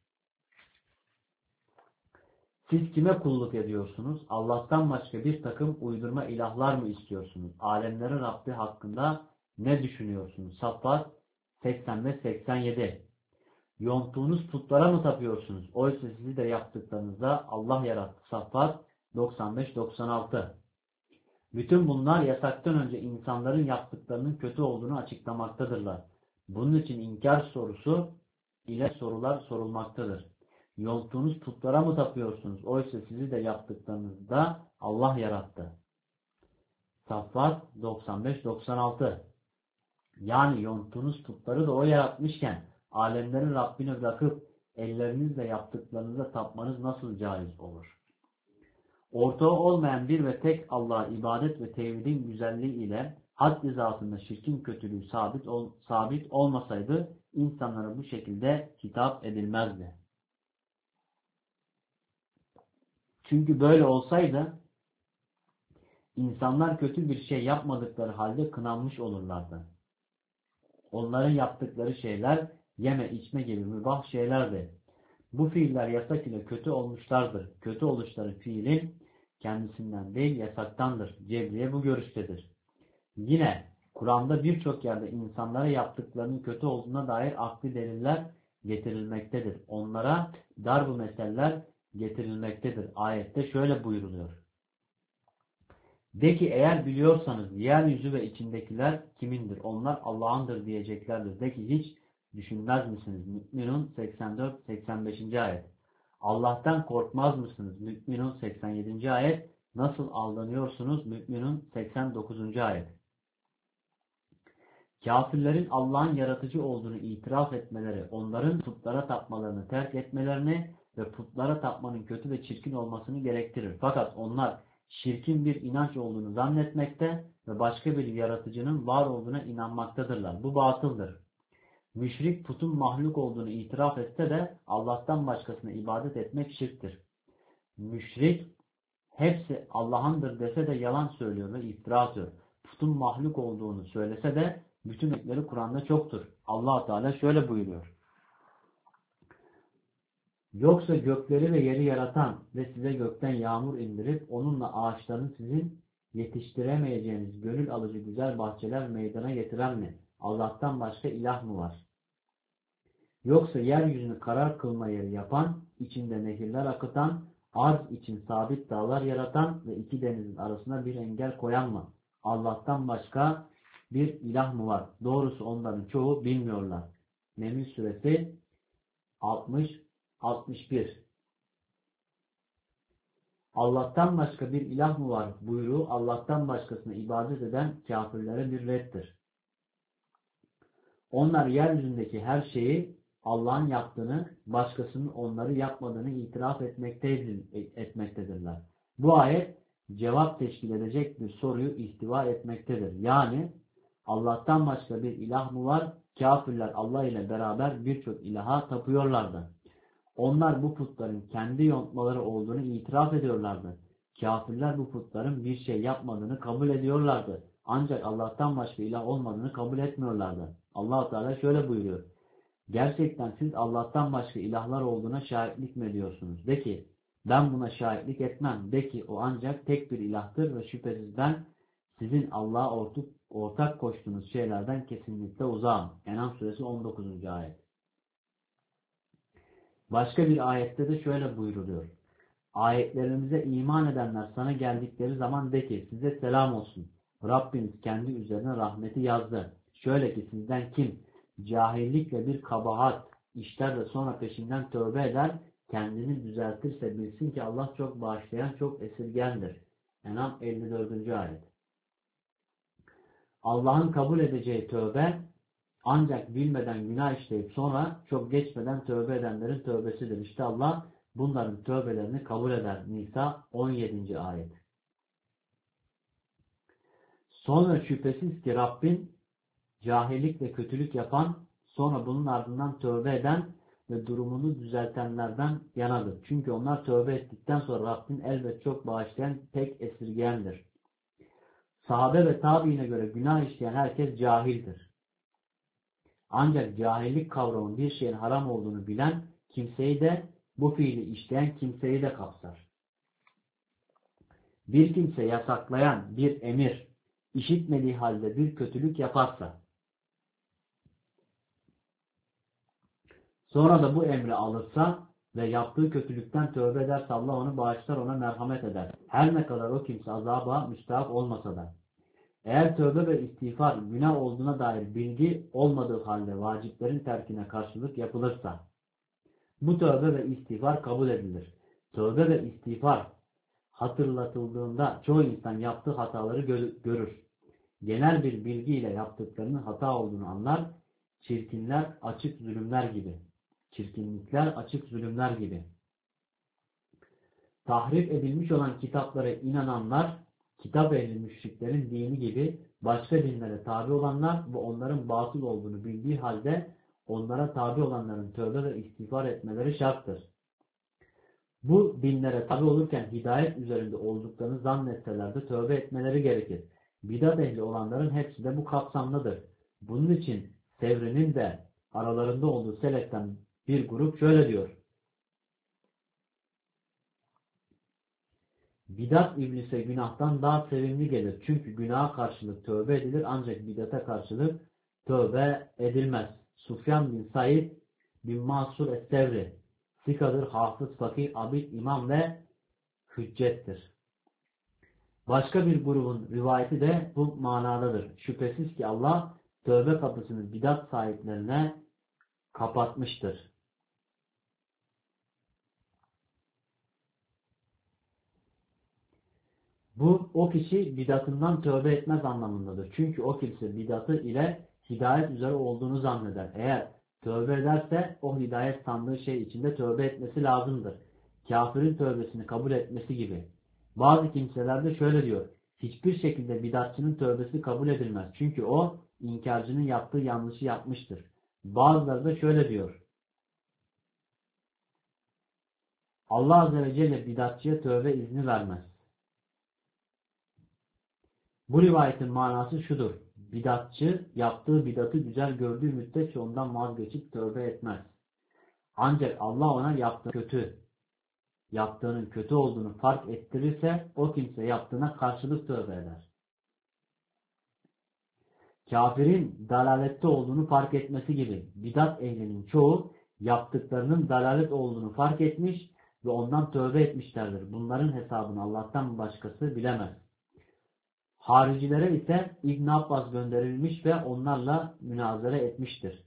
Siz kime kulluk ediyorsunuz? Allah'tan başka bir takım uydurma ilahlar mı istiyorsunuz? Alemlerin Rabbi hakkında ne düşünüyorsunuz? Saffat seksen ve seksen yedi. Yonttuğunuz putlara mı tapıyorsunuz? Oysa sizi de yaptıklarınızda Allah yarattı. Saffat doksan beş doksan altı. Bütün bunlar yasaktan önce insanların yaptıklarının kötü olduğunu açıklamaktadırlar. Bunun için inkar sorusu ile sorular sorulmaktadır. Yonttuğunuz putlara mı tapıyorsunuz? Oysa sizi de yaptıklarınızda Allah yarattı. Saffat doksan beş doksan altı. Yani yonttuğunuz putları da o yaratmışken alemlerin Rabbini bırakıp ellerinizle yaptıklarınıza tapmanız nasıl caiz olur? Ortağı olmayan bir ve tek Allah'a ibadet ve tevhidin güzelliği ile had hizasında şirkin kötülüğü sabit, ol, sabit olmasaydı insanlara bu şekilde hitap edilmezdi. Çünkü böyle olsaydı insanlar kötü bir şey yapmadıkları halde kınanmış olurlardı. Onların yaptıkları şeyler yeme içme gibi mübah şeylerdi. Bu fiiller yasak ile kötü olmuşlardır. Kötü oluşları fiilin kendisinden değil yasaktandır. Cebriye bu görüştedir. Yine Kur'an'da birçok yerde insanlara yaptıklarının kötü olduğuna dair akli deliller getirilmektedir. Onlara darb-ı meseller getirilmektedir. Ayette şöyle buyuruluyor. De ki eğer biliyorsanız yeryüzü ve içindekiler kimindir? Onlar Allah'ındır diyeceklerdir. De ki hiç düşünmez misiniz? Mü'minun seksen dört seksen beşinci ayet. Allah'tan korkmaz mısınız? Mü'minun seksen yedinci ayet. Nasıl aldanıyorsunuz? Mü'minun seksen dokuzuncu ayet. Kafirlerin Allah'ın yaratıcı olduğunu itiraf etmeleri, onların putlara tapmalarını terk etmelerini ve putlara tapmanın kötü ve çirkin olmasını gerektirir. Fakat onlar şirkin bir inanç olduğunu zannetmekte ve başka bir yaratıcının var olduğuna inanmaktadırlar. Bu batıldır. Müşrik putun mahluk olduğunu itiraf etse de Allah'tan başkasına ibadet etmek şirktir. Müşrik hepsi Allah'ındır dese de yalan söylüyor ve iftira atıyor. Putun mahluk olduğunu söylese de bütün ayetleri Kur'an'da çoktur. Allah Teala şöyle buyuruyor. Yoksa gökleri ve yeri yaratan ve size gökten yağmur indirip onunla ağaçların sizin yetiştiremeyeceğiniz gönül alıcı güzel bahçeler meydana getiren mi? Allah'tan başka ilah mı var? Yoksa yeryüzünü karar kılma yeri yapan, içinde nehirler akıtan, arz için sabit dağlar yaratan ve iki denizin arasına bir engel koyan mı? Allah'tan başka bir ilah mı var? Doğrusu onların çoğu bilmiyorlar. Neml suresi altmış altmış bir. Allah'tan başka bir ilah mı var buyruğu Allah'tan başkasına ibadet eden kafirlere bir reddir. Onlar yeryüzündeki her şeyi Allah'ın yaptığını, başkasının onları yapmadığını itiraf etmektedirler. Bu ayet cevap teşkil edecek bir soruyu ihtiva etmektedir. Yani Allah'tan başka bir ilah mı var? Kafirler Allah ile beraber birçok ilaha tapıyorlardı. Onlar bu putların kendi yontmaları olduğunu itiraf ediyorlardı. Kafirler bu putların bir şey yapmadığını kabul ediyorlardı. Ancak Allah'tan başka ilah olmadığını kabul etmiyorlardı. Allah Teala şöyle buyuruyor. Gerçekten siz Allah'tan başka ilahlar olduğuna şahitlik mi ediyorsunuz? De ki ben buna şahitlik etmem. De ki o ancak tek bir ilahtır ve şüphesiz ben sizin Allah'a ortak, ortak koştuğunuz şeylerden kesinlikle uzağım. En'am suresi on dokuzuncu ayet. Başka bir ayette de şöyle buyruluyor. Ayetlerimize iman edenler sana geldikleri zaman de ki size selam olsun. Rabbiniz kendi üzerine rahmeti yazdı. Şöyle ki sizden kim cahillikle bir kabahat işler ve sonra peşinden tövbe eder, kendini düzeltirse bilsin ki Allah çok bağışlayan, çok esirgendir. En'am elli dördüncü ayet. Allah'ın kabul edeceği tövbe ancak bilmeden günah işleyip sonra çok geçmeden tövbe edenlerin tövbesidir. İşte Allah bunların tövbelerini kabul eder. Nisa on yedinci ayet. Sonra şüphesiz ki Rabbin cahillik ve kötülük yapan, sonra bunun ardından tövbe eden ve durumunu düzeltenlerden yanadır. Çünkü onlar tövbe ettikten sonra Rabbin elbet çok bağışlayan, pek esirgeyendir. Sahabe ve tabiine göre günah işleyen herkes cahildir. Ancak cahillik kavramı bir şeyin haram olduğunu bilen kimseyi de bu fiili işleyen kimseyi de kapsar. Bir kimse yasaklayan bir emir işitmediği halde bir kötülük yaparsa sonra da bu emri alırsa ve yaptığı kötülükten tövbe ederse Allah onu bağışlar, ona merhamet eder. Her ne kadar o kimse azaba müstahak olmasa da. Eğer tövbe ve istiğfar günah olduğuna dair bilgi olmadığı halde vaciplerin terkine karşılık yapılırsa bu tövbe ve istiğfar kabul edilir. Tövbe ve istiğfar hatırlatıldığında çoğu insan yaptığı hataları görür. Genel bir bilgiyle yaptıklarının hata olduğunu anlar. Çirkinler açık zulümler gibi. Çirkinlikler açık zulümler gibi. Tahrif edilmiş olan kitaplara inananlar, kitap ehli müşriklerin dini gibi başka dinlere tabi olanlar ve onların batıl olduğunu bildiği halde onlara tabi olanların tövbe ve istiğfar etmeleri şarttır. Bu dinlere tabi olurken hidayet üzerinde olduklarını zannetseler de tövbe etmeleri gerekir. Bidat ehli olanların hepsi de bu kapsamdadır. Bunun için Sevri'nin de aralarında olduğu seleften bir grup şöyle diyor. Bidat iblise günahtan daha sevimli gelir. Çünkü günaha karşılık tövbe edilir ancak bidata karşılık tövbe edilmez. Sufyan bin Said bin Mansur Es-Sevri Sikadır, hafız, fakih, abid, imam ve hüccettir. Başka bir grubun rivayeti de bu manadadır. Şüphesiz ki Allah tövbe kapısını bidat sahiplerine kapatmıştır. Bu o kişi bidatından tövbe etmez anlamındadır. Çünkü o kimse bidatı ile hidayet üzere olduğunu zanneder. Eğer tövbe ederse o hidayet sandığı şey içinde tövbe etmesi lazımdır. Kafirin tövbesini kabul etmesi gibi. Bazı kimseler de şöyle diyor. Hiçbir şekilde bidatçının tövbesi kabul edilmez. Çünkü o inkarcının yaptığı yanlışı yapmıştır. Bazıları da şöyle diyor. Allah Azze ve Celle bidatçıya tövbe izni vermez. Bu rivayetin manası şudur. Bidatçı yaptığı bidatı güzel gördüğü müddetçe ondan vazgeçip tövbe etmez. Ancak Allah ona yaptığı kötü, yaptığının kötü olduğunu fark ettirirse o kimse yaptığına karşılık tövbe eder. Kafirin dalalette olduğunu fark etmesi gibi bidat ehlinin çoğu yaptıklarının dalalet olduğunu fark etmiş ve ondan tövbe etmişlerdir. Bunların hesabını Allah'tan başkası bilemez. Haricilere ise İbn Abbas gönderilmiş ve onlarla münazara etmiştir.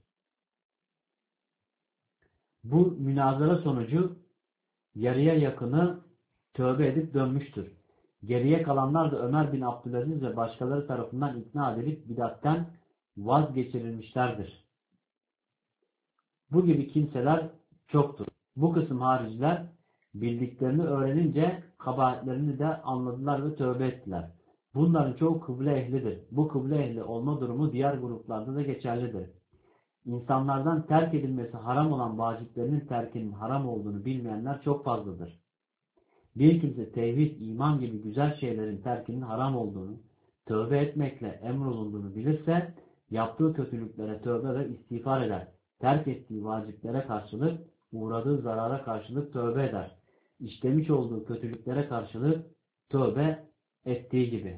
Bu münazara sonucu yarıya yakını tövbe edip dönmüştür. Geriye kalanlar da Ömer bin Abdülaziz ve başkaları tarafından ikna edilip bidatten vazgeçirilmişlerdir. Bu gibi kimseler çoktur. Bu kısım hariciler bildiklerini öğrenince kabahatlerini de anladılar ve tövbe ettiler. Bunların çoğu kıble ehlidir. Bu kıble ehli olma durumu diğer gruplarda da geçerlidir. İnsanlardan terk edilmesi haram olan vaciplerinin terkinin haram olduğunu bilmeyenler çok fazladır. Bir kimse tevhid, iman gibi güzel şeylerin terkinin haram olduğunu, tövbe etmekle emrolunduğunu bilirse, yaptığı kötülüklere tövbe ve istiğfar eder. Terk ettiği vaciplere karşılık, uğradığı zarara karşılık tövbe eder. İşlemiş olduğu kötülüklere karşılık tövbe ettiği gibi.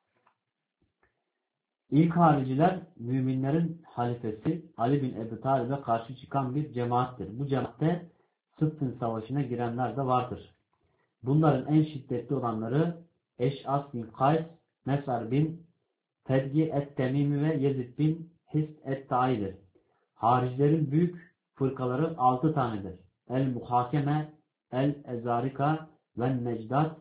İlk hariciler, müminlerin halifesi Ali bin Ebu Talib'e karşı çıkan bir cemaattir. Bu cemaatte Sıffın Savaşı'na girenler de vardır. Bunların en şiddetli olanları Eş'as bin Kays, Mesar bin Fedgi et-Temimi ve Yezid bin His et-Ta'i'dir. Haricilerin büyük fırkaları altı tanedir. El-Muhakeme, El-Ezarika ve Necdat,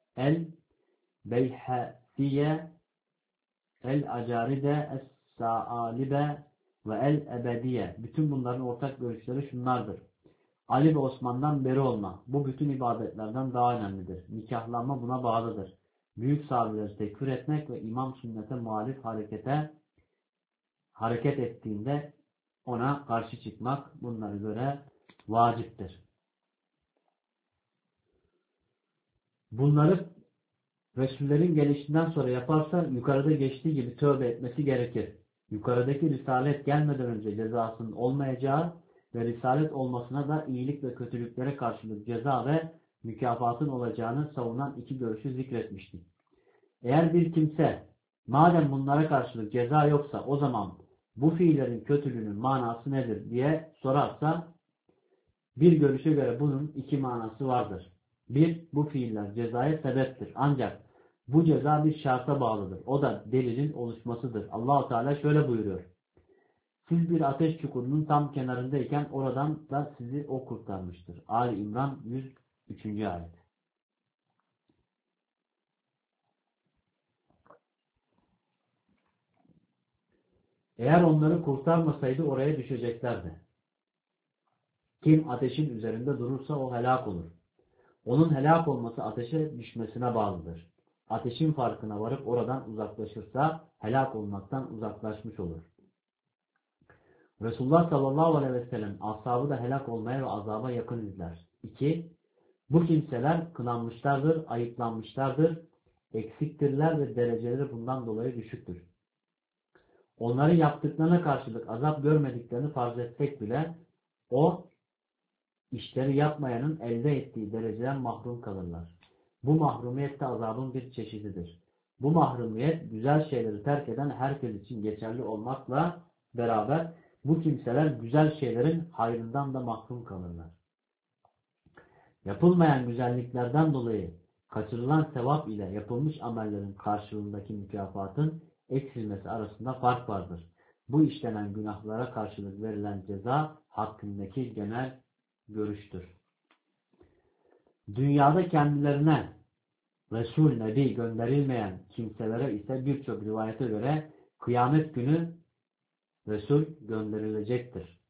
El-Beyhasiye, El-Acaride, Es-Saalibe ve El-Ebediye. Bütün bunların ortak görüşleri şunlardır. Ali ve Osman'dan beri olma. Bu bütün ibadetlerden daha önemlidir. Nikahlanma buna bağlıdır. Büyük sahabeleri tekfir etmek ve imam sünnete muhalif harekete hareket ettiğinde ona karşı çıkmak bunlara göre vaciptir. Bunları Resullerin gelişinden sonra yaparsa yukarıda geçtiği gibi tövbe etmesi gerekir. Yukarıdaki risalet gelmeden önce cezasının olmayacağı ve risalet olmasına da iyilik ve kötülüklere karşılık ceza ve mükafatın olacağını savunan iki görüşü zikretmiştik. Eğer bir kimse madem bunlara karşılık ceza yoksa o zaman bu fiillerin kötülüğünün manası nedir diye sorarsa bir görüşe göre bunun iki manası vardır. Bir, bu fiiller cezaya sebeptir. Ancak bu ceza bir şarta bağlıdır. O da delilin oluşmasıdır. Allah-u Teala şöyle buyuruyor. Siz bir ateş çukurunun tam kenarındayken oradan da sizi o kurtarmıştır. Ali İmran yüz üçüncü ayet. Eğer onları kurtarmasaydı oraya düşeceklerdi. Kim ateşin üzerinde durursa o helak olur. Onun helak olması ateşe düşmesine bağlıdır. Ateşin farkına varıp oradan uzaklaşırsa helak olmaktan uzaklaşmış olur. Resulullah sallallahu aleyhi ve sellem ashabı da helak olmaya ve azaba yakın izler. İki, bu kimseler kınanmışlardır, ayıplanmışlardır, eksiktirler ve dereceleri bundan dolayı düşüktür. Onların yaptıklarına karşılık azap görmediklerini farz etsek bile o işleri yapmayanın elde ettiği dereceden mahrum kalırlar. Bu mahrumiyet de azabın bir çeşididir. Bu mahrumiyet güzel şeyleri terk eden herkes için geçerli olmakla beraber bu kimseler güzel şeylerin hayrından da mahrum kalırlar. Yapılmayan güzelliklerden dolayı kaçırılan sevap ile yapılmış amellerin karşılığındaki mükafatın eksilmesi arasında fark vardır. Bu işlenen günahlara karşılık verilen ceza hakkındaki genel görüştür. Dünyada kendilerine Resul, Nebi gönderilmeyen kimselere ise birçok rivayete göre kıyamet günü Resul gönderilecektir.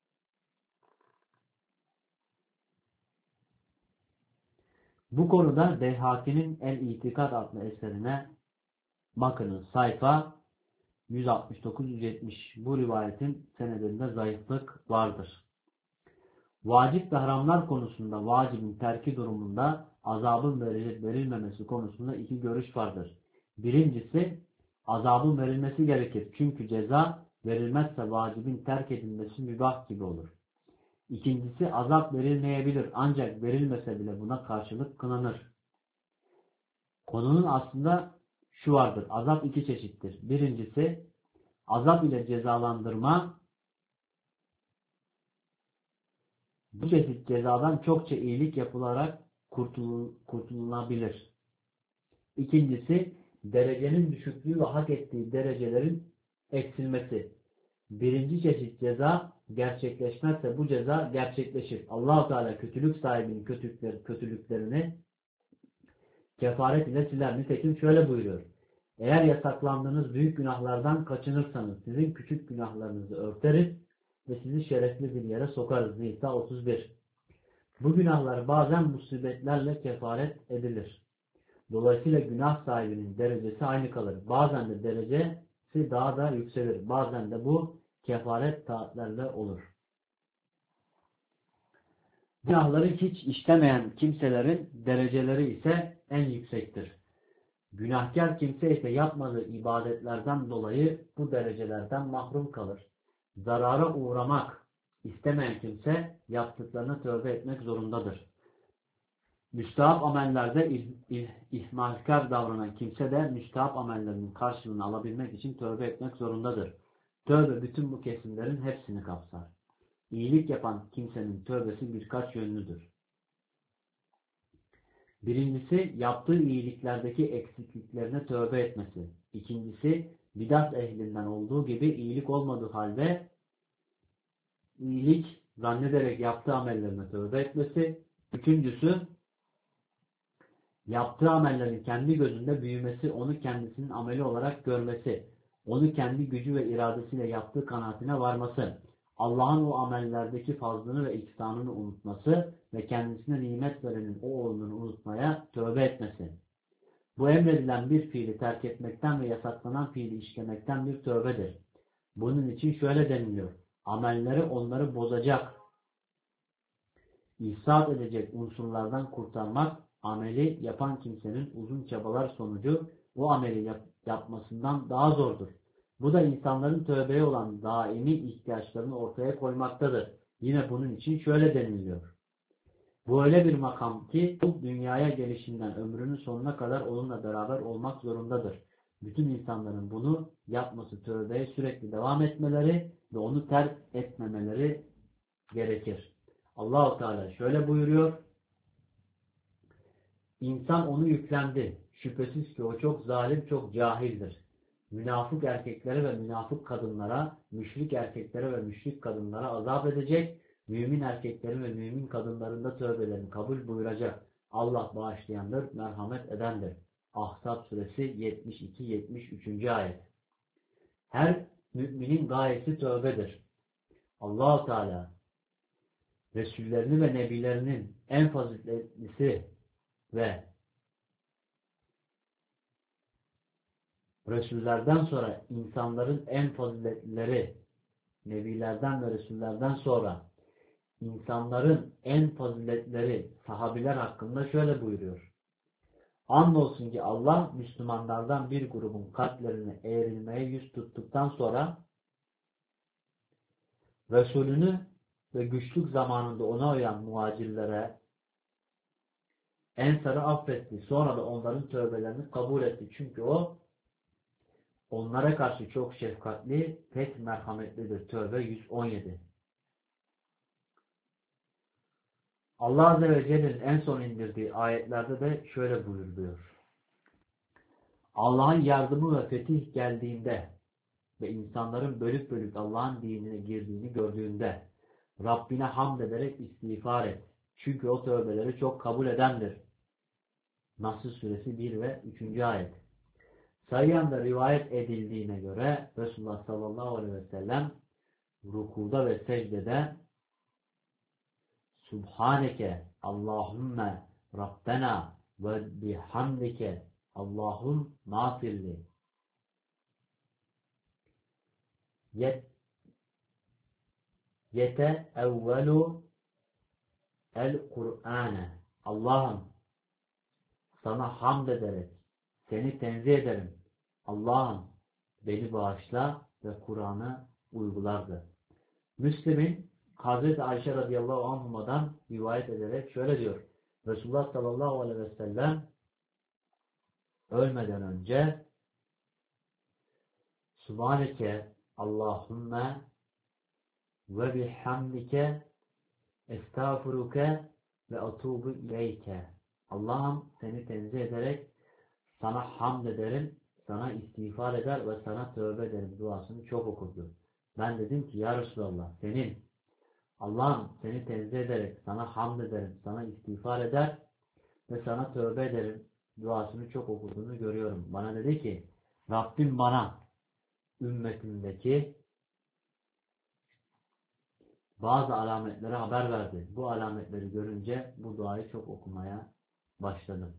Bu konuda Beyhaki'nin El-İtikad adlı eserine bakınız. Sayfa yüz altmış dokuz yüz yetmiş. Bu rivayetin senedinde zayıflık vardır. Vacip ve haramlar konusunda vacibin terki durumunda azabın verilip verilmemesi konusunda iki görüş vardır. Birincisi azabın verilmesi gerekir. Çünkü ceza verilmezse vacibin terk edilmesi mübah gibi olur. İkincisi azap verilmeyebilir ancak verilmese bile buna karşılık kınanır. Konunun aslında şu vardır. Azap iki çeşittir. Birincisi azap ile cezalandırma, bu çeşit cezadan çokça iyilik yapılarak kurtul kurtulunabilir. İkincisi derecenin düşüklüğü ve hak ettiği derecelerin eksilmesi. Birinci çeşit ceza gerçekleşmezse bu ceza gerçekleşir. Allah-u Teala kötülük sahibinin kötülükler, kötülüklerini kefaret ile siler. Nitekim şöyle buyuruyor. Eğer yasaklandığınız büyük günahlardan kaçınırsanız sizin küçük günahlarınızı örteriz ve sizi şerefli bir yere sokarız. Nisa otuz bir. Bu günahlar bazen musibetlerle kefaret edilir. Dolayısıyla günah sahibinin derecesi aynı kalır. Bazen de derecesi daha da yükselir. Bazen de bu kefaret taatlerle olur. Günahları hiç işlemeyen kimselerin dereceleri ise en yüksektir. Günahkar kimse ise yapmadığı ibadetlerden dolayı bu derecelerden mahrum kalır. Zarara uğramak istemeyen kimse yaptıklarına tövbe etmek zorundadır. Müstahap amellerde ihmalkar davranan kimse de müstahap amellerinin karşılığını alabilmek için tövbe etmek zorundadır. Tövbe bütün bu kesimlerin hepsini kapsar. İyilik yapan kimsenin tövbesi birkaç yönlüdür. Birincisi, yaptığı iyiliklerdeki eksikliklerine tövbe etmesi. İkincisi, bidat ehlinden olduğu gibi iyilik olmadığı halde iyilik zannederek yaptığı amellerine tövbe etmesi. Üçüncüsü, yaptığı amellerin kendi gözünde büyümesi, onu kendisinin ameli olarak görmesi, onu kendi gücü ve iradesiyle yaptığı kanaatine varması, Allah'ın o amellerdeki fazlını ve ihsanını unutması ve kendisine nimet verenin o oğlunu unutmaya tövbe etmesi. Bu emredilen bir fiili terk etmekten ve yasaklanan fiili işlemekten bir tövbedir. Bunun için şöyle deniliyor. Amelleri onları bozacak, ifsad edecek unsurlardan kurtarmak, ameli yapan kimsenin uzun çabalar sonucu o ameli yap yapmasından daha zordur. Bu da insanların tövbeye olan daimi ihtiyaçlarını ortaya koymaktadır. Yine bunun için şöyle deniliyor. Bu öyle bir makam ki dünyaya gelişinden ömrünün sonuna kadar onunla beraber olmak zorundadır. Bütün insanların bunu yapması, tövbeye sürekli devam etmeleri ve onu terk etmemeleri gerekir. Allah-u Teala şöyle buyuruyor. İnsan onu yüklendi. Şüphesiz ki o çok zalim, çok cahildir. Münafık erkeklere ve münafık kadınlara, müşrik erkeklere ve müşrik kadınlara azap edecek, mümin erkeklerin ve mümin kadınların da tövbelerini kabul buyuracak. Allah bağışlayandır, merhamet edendir. Ahzab suresi yetmiş iki yetmiş üç. ayet. Her müminin gayesi tövbedir. Allah-u Teala Resullerini ve Nebilerinin en faziletlisi ve Resullerden sonra insanların en faziletlileri, Nebilerden ve Resullerden sonra insanların en faziletleri, sahabiler hakkında şöyle buyuruyor. Andolsun ki Allah Müslümanlardan bir grubun kalplerini eğrilmeye yüz tuttuktan sonra Resulünü ve güçlük zamanında ona uyan muhacirlere Ensar'ı affetti. Sonra da onların tövbelerini kabul etti. Çünkü o onlara karşı çok şefkatli, pek merhametlidir. Tövbe yüz on yedi. Allah Azze ve Celle'nin en son indirdiği ayetlerde de şöyle buyuruyor. Allah'ın yardımı ve fetih geldiğinde ve insanların bölük bölük Allah'ın dinine girdiğini gördüğünde Rabbine hamd ederek istiğfar et. Çünkü o tövbeleri çok kabul edendir. Nasr suresi bir ve üçüncü ayet. Sayyan'da rivayet edildiğine göre Resulullah sallallahu aleyhi ve sellem rukuda ve secdede Subhaneke Allahümme Rabbena ve bihamdike Allahum mağfirli Yet Yete evvelu el Kur'ane Allah'ım sana hamd ederek seni tenzih ederim. Allah'ım beni bağışla ve Kur'an'ı uygulardı. Müslim'in Hazreti Ayşe radıyallahu anhuma'dan rivayet ederek şöyle diyor. Resulullah sallallahu aleyhi ve sellem ölmeden önce Subhaneke Allahümme ve bihamdike estağfuruke ve atubu ileyke. Allah'ım seni tenzih ederek sana hamd ederim, sana istiğfar eder ve sana tövbe ederim duasını çok okurdu. Ben dedim ki ya Resulallah senin Allah'ım seni tenzih ederek sana hamd ederim, sana istiğfar eder ve sana tövbe ederim duasını çok okuduğunu görüyorum. Bana dedi ki Rabbim bana ümmetimdeki bazı alametleri haber verdi. Bu alametleri görünce bu duayı çok okumaya başladım.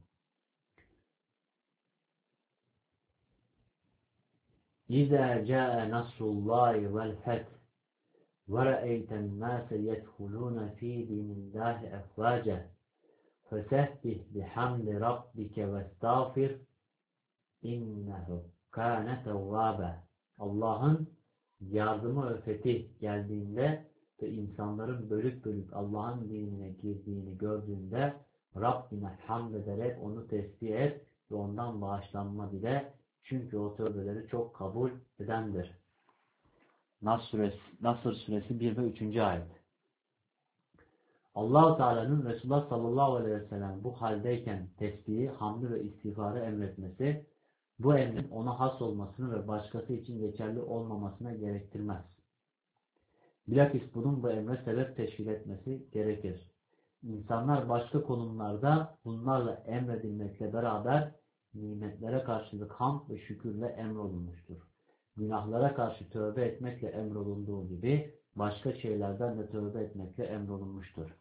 İzâ câe nasrullâhi vel feth ve re'eyten nâse yedhulûne fî dinillâhi efvâce fesebbih bihamdi rabbike vestağfir innehu kâne tevvâbe. Allah'ın yardımı ve fetih geldiğinde ve insanların bölük bölük Allah'ın dinine girdiğini gördüğünde Rabbine hamd ederek onu tesbih et ve ondan bağışlanma dile. Çünkü o tövbeleri çok kabul edendir. Nasr suresi, Nasr suresi bir ve üçüncü ayet. Allah-u Teala'nın Resulullah sallallahu aleyhi ve sellem bu haldeyken tesbihi, hamdü ve istiğfarı emretmesi, bu emrin ona has olmasını ve başkası için geçerli olmamasına gerektirmez. Bilakis bunun bu emre sebep teşkil etmesi gerekir. İnsanlar başka konumlarda bunlarla emredilmekle beraber nimetlere karşılık hamd ve şükürle emrolunmuştur. Günahlara karşı tövbe etmekle emrolunduğu gibi başka şeylerden de tövbe etmekle emrolunmuştur.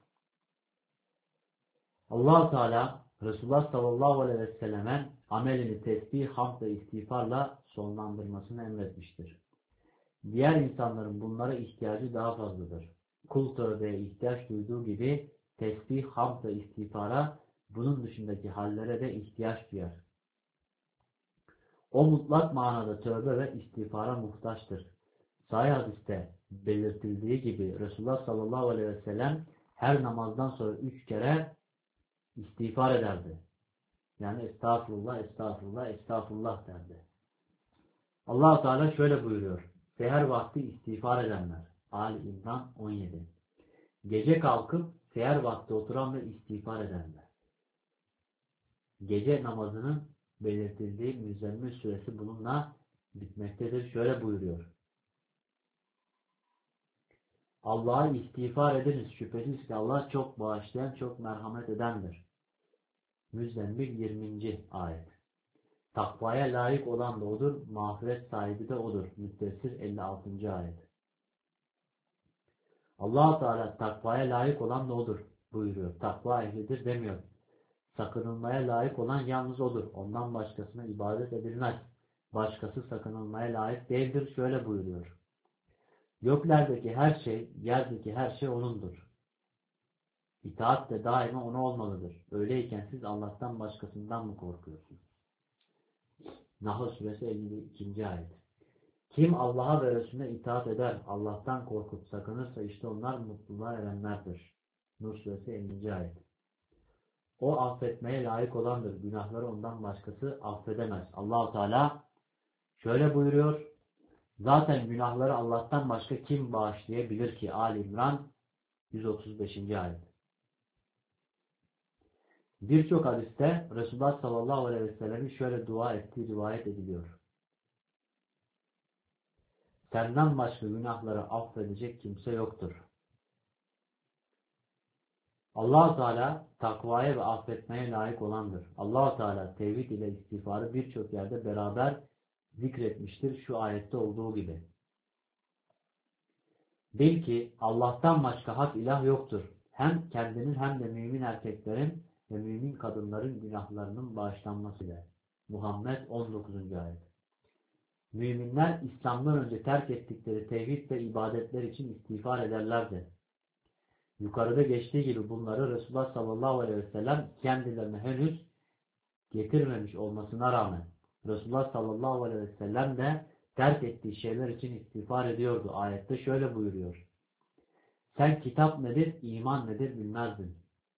Allah-u Teala Resulullah sallallahu aleyhi ve selleme amelini tesbih, hamd ve istiğfarla sonlandırmasını emretmiştir. Diğer insanların bunlara ihtiyacı daha fazladır. Kul tövbeye ihtiyaç duyduğu gibi tesbih, hamd ve istiğfara bunun dışındaki hallere de ihtiyaç duyar. O mutlak manada tövbe ve istiğfara muhtaçtır. Sahih hadiste belirtildiği gibi Resulullah sallallahu aleyhi ve sellem her namazdan sonra üç kere istiğfar ederdi. Yani estağfurullah, estağfurullah, estağfurullah derdi. Allah-u Teala şöyle buyuruyor. Seher vakti istiğfar edenler. Ali İmran on yedi. Gece kalkıp seher vakti oturan ve istiğfar edenler. Gece namazının belirtildiği Müzzemmil suresi bununla bitmektedir. Şöyle buyuruyor. Allah'a istiğfar ediniz. Şüphesiz ki Allah çok bağışlayan, çok merhamet edendir. Müzzemmil yirminci ayet. Takvaya layık olan da odur, mağfiret sahibi de odur. Müddessir elli altıncı ayet. Allah-u Teala takvaya layık olan da odur buyuruyor. Takva ehlidir demiyor. Sakınılmaya layık olan yalnız odur. Ondan başkasına ibadet edilmez. Başkası sakınılmaya layık değildir. Şöyle buyuruyor. Göklerdeki her şey, yerdeki her şey O'nundur. İtaat de daima O'na olmalıdır. Öyleyken siz Allah'tan başkasından mı korkuyorsunuz? Nahl suresi elli ikinci ayet. Kim Allah'a ve Resulüne itaat eder, Allah'tan korkup sakınırsa işte onlar mutluluğa erenlerdir. Nur suresi ellinci ayet. O affetmeye layık olandır. Günahları ondan başkası affedemez. Allah-u Teala şöyle buyuruyor. Zaten günahları Allah'tan başka kim bağışlayabilir ki? Ali İmran yüz otuz beşinci ayet. Birçok hadiste Resulullah sallallahu aleyhi ve sellem'in şöyle dua ettiği rivayet ediliyor. Senden başka günahları affedecek kimse yoktur. Allah-u Teala takvaya ve affetmeye layık olandır. Allah-u Teala tevhid ile istiğfarı birçok yerde beraber zikretmiştir şu ayette olduğu gibi. Bil ki Allah'tan başka hak ilah yoktur. Hem kendinin hem de mümin erkeklerin ve mümin kadınların günahlarının bağışlanmasıyla. Muhammed on dokuzuncu ayet. Müminler İslam'dan önce terk ettikleri tevhid ve ibadetler için istiğfar ederlerdi. Yukarıda geçtiği gibi bunları Resulullah sallallahu aleyhi ve sellem kendilerine henüz getirmemiş olmasına rağmen Resulullah sallallahu aleyhi ve sellem de terk ettiği şeyler için istiğfar ediyordu. Ayette şöyle buyuruyor. Sen kitap nedir, iman nedir bilmezdin.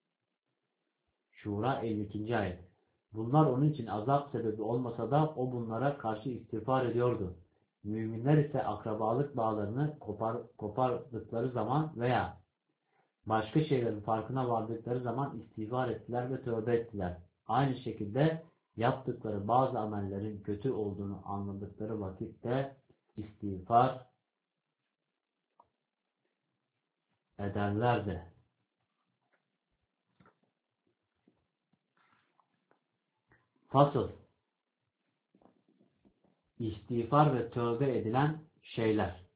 Şura elli ikinci ayet. Bunlar onun için azap sebebi olmasa da o bunlara karşı istiğfar ediyordu. Müminler ise akrabalık bağlarını kopar, kopardıkları zaman veya başka şeylerin farkına vardıkları zaman istiğfar ettiler ve tövbe ettiler. Aynı şekilde yaptıkları bazı amellerin kötü olduğunu anladıkları vakitte istiğfar ederlerdi. Fasıl. İstiğfar ve tövbe edilen şeyler.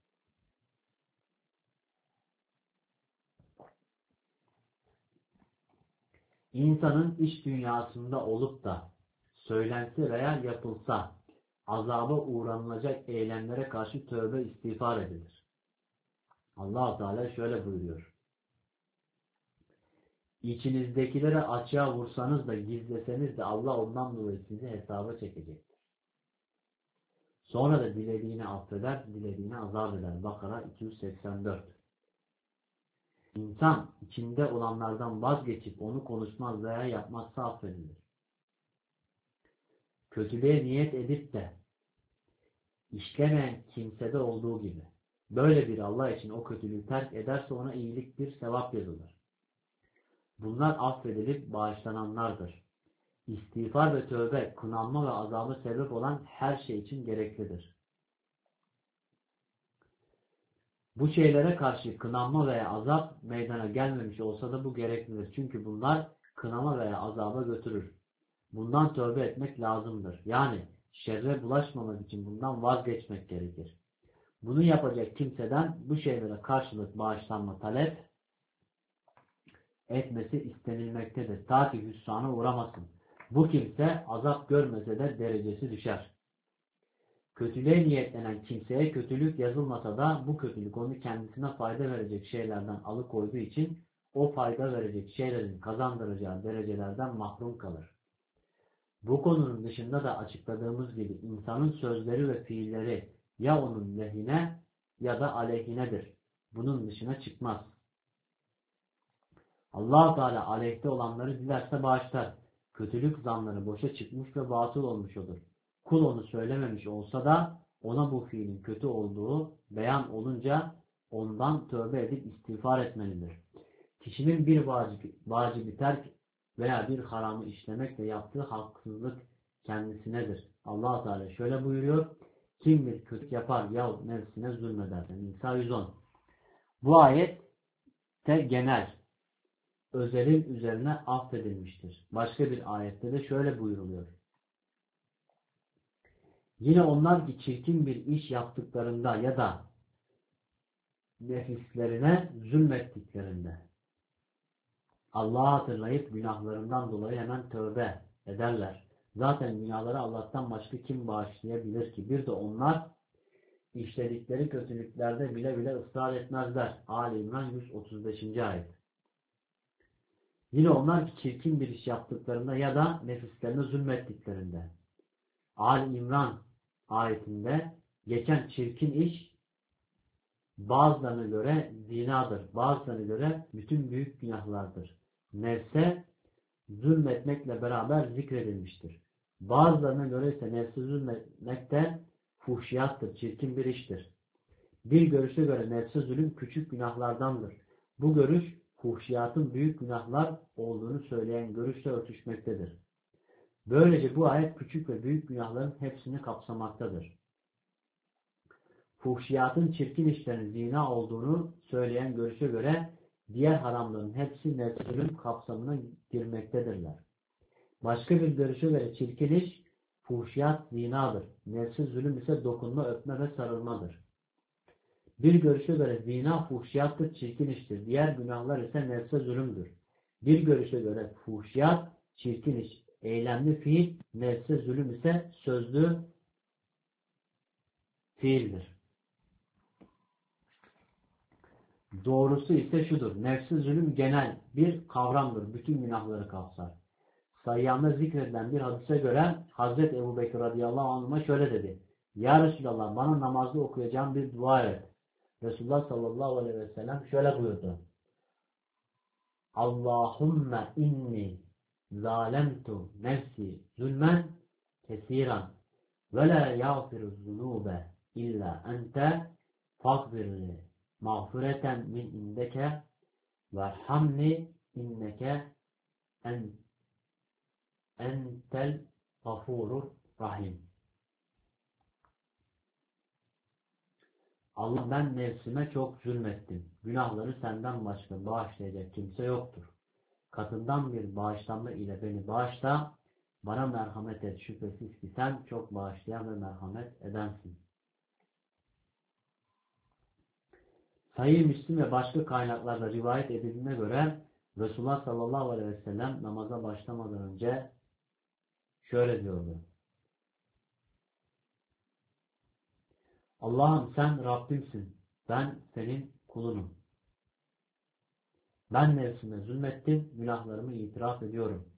İnsanın iç dünyasında olup da söylense veya yapılsa azaba uğranılacak eylemlere karşı tövbe istiğfar edilir. Allah-u Teala şöyle buyuruyor. İçinizdekilere açığa vursanız da gizleseniz de Allah ondan dolayı sizi hesaba çekecektir. Sonra da dilediğini affeder, dilediğini azap eder. Bakara iki yüz seksen dört. İnsan içinde olanlardan vazgeçip onu konuşmaz veya yapmazsa affedilir. Kötülüğe niyet edip de işlemeyen kimsede olduğu gibi böyle bir Allah için o kötülüğü terk ederse ona iyilik bir sevap yazılır. Bunlar affedilip bağışlananlardır. İstiğfar ve tövbe, kınanma ve azabı sebep olan her şey için gereklidir. Bu şeylere karşı kınanma veya azap meydana gelmemiş olsa da bu gereklidir. Çünkü bunlar kınama veya azaba götürür. Bundan tövbe etmek lazımdır. Yani şerre bulaşmamak için bundan vazgeçmek gerekir. Bunu yapacak kimseden bu şeylere karşılık bağışlanma talep etmesi istenilmektedir. Ta ki hüsrana uğramasın. Bu kimse azap görmese de derecesi düşer. Kötülüğe niyetlenen kimseye kötülük yazılmasa da bu kötülük onu kendisine fayda verecek şeylerden alıkoyduğu için o fayda verecek şeylerin kazandıracağı derecelerden mahrum kalır. Bu konunun dışında da açıkladığımız gibi insanın sözleri ve fiilleri ya onun lehine ya da aleyhinedir. Bunun dışına çıkmaz. Allah-u Teala aleyhte olanları dilerse bağışlar. Kötülük zanları boşa çıkmış ve batıl olmuş olur. Kul onu söylememiş olsa da ona bu fiilin kötü olduğu beyan olunca ondan tövbe edip istiğfar etmelidir. Kişinin bir vacibi, vacibi terk veya bir haramı işlemekle yaptığı haksızlık kendisinedir. Allah-u Teala şöyle buyuruyor. Kim bir kötülük yapar yahut nefsine zulmeder. Nisa yüz on. Bu ayet de genel, özelin üzerine affedilmiştir. Başka bir ayette de şöyle buyuruluyor. Yine onlar ki çirkin bir iş yaptıklarında ya da nefislerine zulmettiklerinde Allah'ı hatırlayıp günahlarından dolayı hemen tövbe ederler. Zaten günahları Allah'tan başka kim bağışlayabilir ki? Bir de onlar işledikleri kötülüklerde bile bile ısrar etmezler. Ali İmran yüz otuz beşinci ayet. Yine onlar ki çirkin bir iş yaptıklarında ya da nefislerine zulmettiklerinde. Ali İmran ayetinde geçen çirkin iş bazılarına göre zinadır. Bazılarına göre bütün büyük günahlardır. Nefse zulmetmekle beraber zikredilmiştir. Bazılarına göre ise nefse zulmetmek de fuhşiyattır, çirkin bir iştir. Bir görüşe göre nefse zulüm küçük günahlardandır. Bu görüş fuhşiyatın büyük günahlar olduğunu söyleyen görüşle örtüşmektedir. Böylece bu ayet küçük ve büyük günahların hepsini kapsamaktadır. Fuhşiyatın çirkin işlerin zina olduğunu söyleyen görüşe göre diğer haramların hepsi nefs zulüm kapsamına girmektedirler. Başka bir görüşe göre çirkin iş fuhşiyat zinadır. Nefs zulüm ise dokunma, öpme ve sarılmadır. Bir görüşe göre zina fuhşiyattır, çirkin iştir. Diğer günahlar ise nefse zulümdür. Bir görüşe göre fuhşiyat çirkin iş, eylemli fiil, nefse zulüm ise sözlü fiildir. Doğrusu ise şudur. Nefsi zulüm genel bir kavramdır. Bütün günahları kapsar. Sayyâmda zikredilen bir hadise göre Hazreti Ebubekir radıyallahu anh'a şöyle dedi. Ya Resulallah bana namazda okuyacağım bir dua et. Resulullah sallallahu aleyhi ve sellem şöyle buyurdu. Allahümme inni zalemtu nefsi zulmen kesiran ve la yağfiru zunube illa ente fagfirli mağfireten min indeke verhamni inneke en entel gafurur rahim. Allah, ben nefsime çok zulmettim. Günahları senden başka bağışlayacak kimse yoktur. Katından bir bağışlanma ile beni bağışla, bana merhamet et. Şüphesiz ki sen çok bağışlayan ve merhamet edensin. Sahih Müslim ve başka kaynaklarda rivayet edildiğine göre Resulullah sallallahu aleyhi ve sellem namaza başlamadan önce şöyle diyordu. Allah'ım sen Rabbimsin. Ben senin kulunum. Ben nefsime zulmettim. Günahlarımı itiraf ediyorum.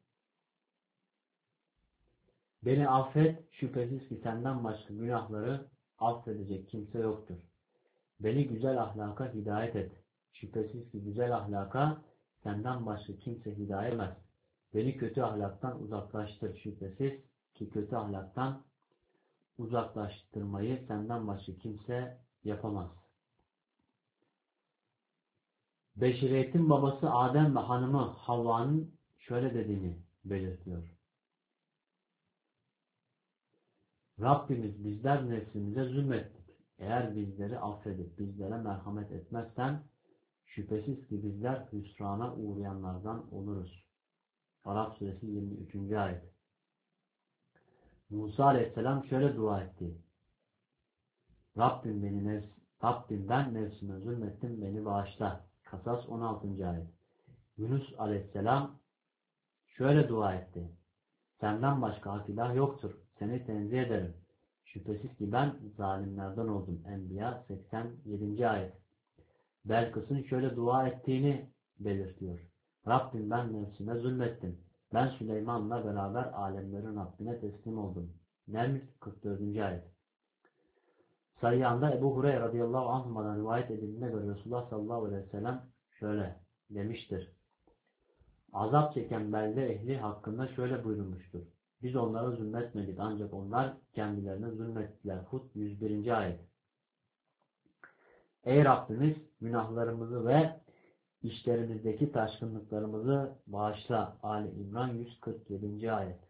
Beni affet. Şüphesiz ki senden başka günahları affedecek kimse yoktur. Beni güzel ahlaka hidayet et. Şüphesiz ki güzel ahlaka senden başka kimse hidayet etmez. Beni kötü ahlaktan uzaklaştır. Şüphesiz ki kötü ahlaktan uzaklaştırmayı senden başka kimse yapamaz. Beşeriyetin babası Adem ve hanımı Havva'nın şöyle dediğini belirtiyor. Rabbimiz bizler nefsimize zulmettik. Eğer bizleri affedip bizlere merhamet etmezsen şüphesiz ki bizler hüsrana uğrayanlardan oluruz. Araf suresi yirmi üçüncü ayet. Musa aleyhisselam şöyle dua etti. Rabbim beni nefs, Rabbim ben nefsime zulmettim, beni bağışla. Kasas on altıncı ayet. Yunus aleyhisselam şöyle dua etti. Senden başka hak ilah yoktur. Seni tenzih ederim. Şüphesiz ki ben zalimlerden oldum. Enbiya seksen yedinci ayet. Belkıs'ın şöyle dua ettiğini belirtiyor. Rabbim ben nefsime zulmettim. Ben Süleyman'la beraber alemlerin Rabbine teslim oldum. Neml kırk dördüncü ayet. Sayyanda Ebu Hureyre radıyallahu anh'dan rivayet edildiğine göre Resulullah sallallahu aleyhi ve sellem şöyle demiştir. Azap çeken belde ehli hakkında şöyle buyurmuştur. Biz onlara zulmetmedik ancak onlar kendilerine zulmettiler. Hud yüz birinci ayet. Ey Rabbimiz günahlarımızı ve işlerimizdeki taşkınlıklarımızı bağışla. Ali İmran yüz kırk yedinci ayet.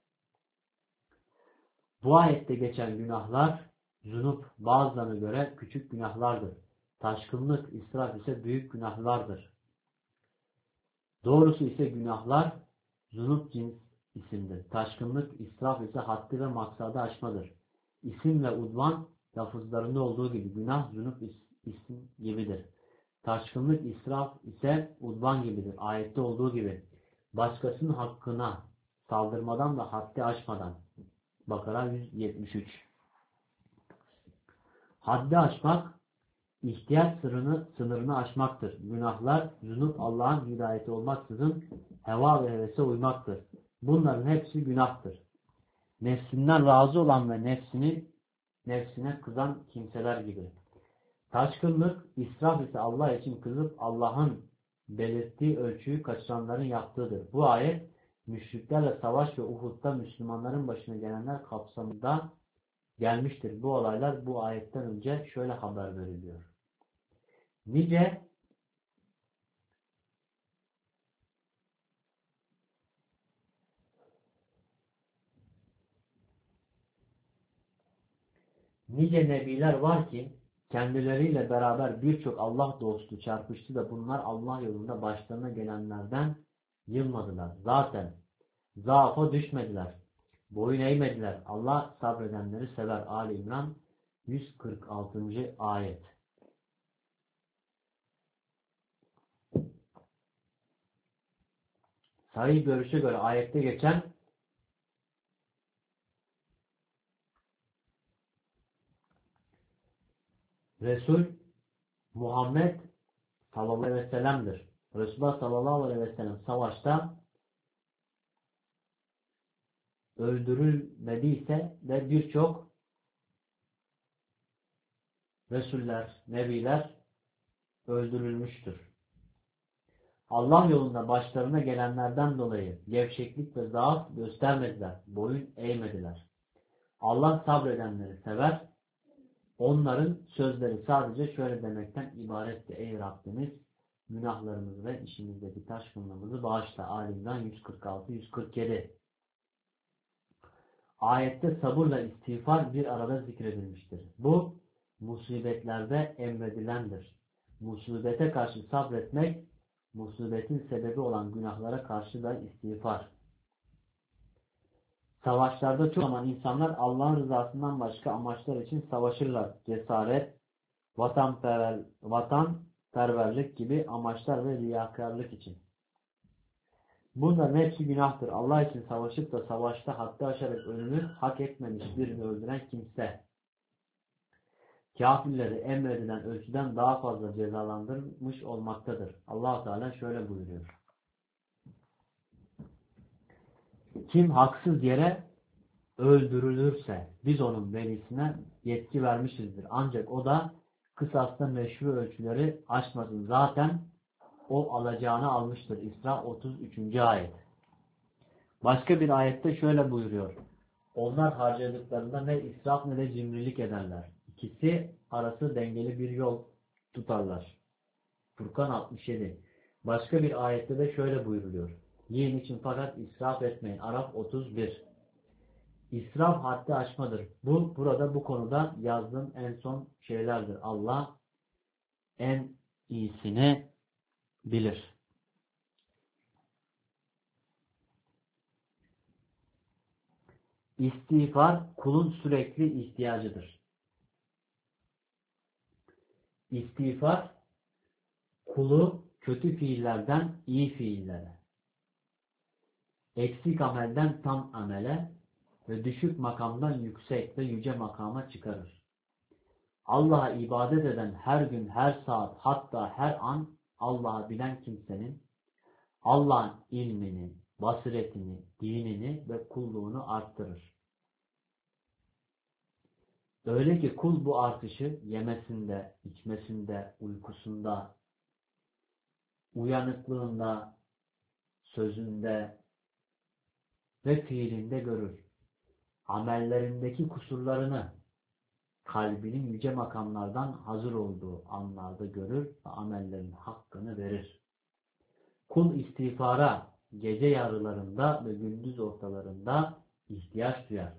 Bu ayette geçen günahlar zunup bazılarına göre küçük günahlardır. Taşkınlık, israf ise büyük günahlardır. Doğrusu ise günahlar zunup cins isimdir. Taşkınlık, israf ise haddi ve maksadı aşmadır. İsim ve udvan lafızlarında olduğu gibi günah, zunup isim gibidir. Taşkınlık, israf ise udvan gibidir. Ayette olduğu gibi başkasının hakkına saldırmadan ve haddi aşmadan. Bakara yüz yetmiş üç. Haddi aşmak, ihtiyaç sınırını, sınırını aşmaktır. Günahlar, zunup Allah'ın hidayeti olmaksızın heva ve hevese uymaktır. Bunların hepsi günahtır. Nefsinden razı olan ve nefsini nefsine kızan kimseler gibi. Taşkınlık, israf ise Allah için kızıp Allah'ın belirttiği ölçüyü kaçıranların yaptığıdır. Bu ayet, müşriklerle savaş ve Uhud'da Müslümanların başına gelenler kapsamında gelmiştir. Bu olaylar bu ayetten önce şöyle haber veriliyor. Nice nice nebiler var ki kendileriyle beraber birçok Allah dostu çarpıştı da bunlar Allah yolunda başlarına gelenlerden yılmadılar. Zaten zaafa düşmediler. Boyun eğmediler. Allah sabredenleri sever. Ali İmran yüz kırk altıncı ayet. Sahih görüşe göre ayette geçen Resul Muhammed sallallahu aleyhi ve sellem'dir. Resulullah sallallahu aleyhi ve sellem savaşta öldürülmediyse de birçok Resuller, Nebiler öldürülmüştür. Allah yolunda başlarına gelenlerden dolayı gevşeklik ve zaaf göstermediler, boyun eğmediler. Allah sabredenleri sever. Onların sözleri sadece şöyle demekten ibaretti: ey Rabbimiz, günahlarımızı ve işimizdeki taşkınlığımızı bağışla. Ali İmran yüz kırk altı yüz kırk yedi. Ayette sabırla istiğfar bir arada zikredilmiştir. Bu, musibetlerde emredilendir. Musibete karşı sabretmek, musibetin sebebi olan günahlara karşı da istiğfar. Savaşlarda çok zaman insanlar Allah'ın rızasından başka amaçlar için savaşırlar. Cesaret, vatanperver, vatanperverlik gibi amaçlar ve riyakarlık için. Bunların hepsi günahtır. Allah için savaşıp da savaşta haddi aşarak ölümü hak etmemiş birini öldüren kimse, kafirleri emredilen ölçüden daha fazla cezalandırmış olmaktadır. Allah Teala şöyle buyuruyor: kim haksız yere öldürülürse biz onun velisine yetki vermişizdir. Ancak o da kısasta meşru ölçüleri aşmasın. Zaten o alacağını almıştır. İsra otuz üçüncü ayet. Başka bir ayette şöyle buyuruyor: onlar harcadıklarında ne israf ne de cimrilik ederler. İkisi arası dengeli bir yol tutarlar. Furkan altmış yedi. Başka bir ayette de şöyle buyuruluyor: yiyin için fakat israf etmeyin. Araf otuz bir. İsraf haddi aşmadır. Bu burada bu konuda yazdığım en son şeylerdir. Allah en iyisini bilir. İstiğfar kulun sürekli ihtiyacıdır. İstiğfar kulu kötü fiillerden iyi fiillere, eksik amelden tam amele ve düşük makamdan yüksek ve yüce makama çıkarır. Allah'a ibadet eden her gün, her saat, hatta her an Allah'ı bilen kimsenin Allah'ın ilmini, basiretini, dinini ve kulluğunu arttırır. Öyle ki kul bu artışı yemesinde, içmesinde, uykusunda, uyanıklığında, sözünde ve fiilinde görür. Amellerindeki kusurlarını kalbinin yüce makamlardan hazır olduğu anlarda görür ve amellerin hakkını verir. Kul istiğfara gece yarılarında ve gündüz ortalarında ihtiyaç duyar.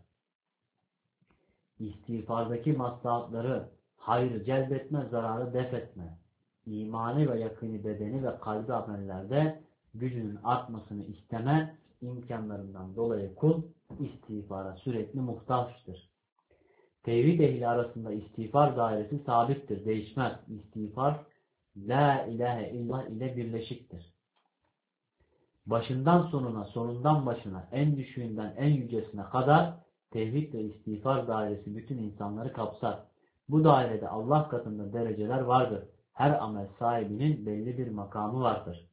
İstiğfardaki maslahatları, hayrı celbetme, zararı def etme, imani ve yakini bedeni ve kalbi amellerde gücünün artmasını isteme imkanlarından dolayı kul istiğfara sürekli muhtaçtır. Tevhid ehli arasında istiğfar dairesi sabittir, değişmez. İstiğfar la ilahe illallah ile birleşiktir. Başından sonuna, sonundan başına, en düşüğünden en yücesine kadar tevhid ve istiğfar dairesi bütün insanları kapsar. Bu dairede Allah katında dereceler vardır. Her amel sahibinin belli bir makamı vardır.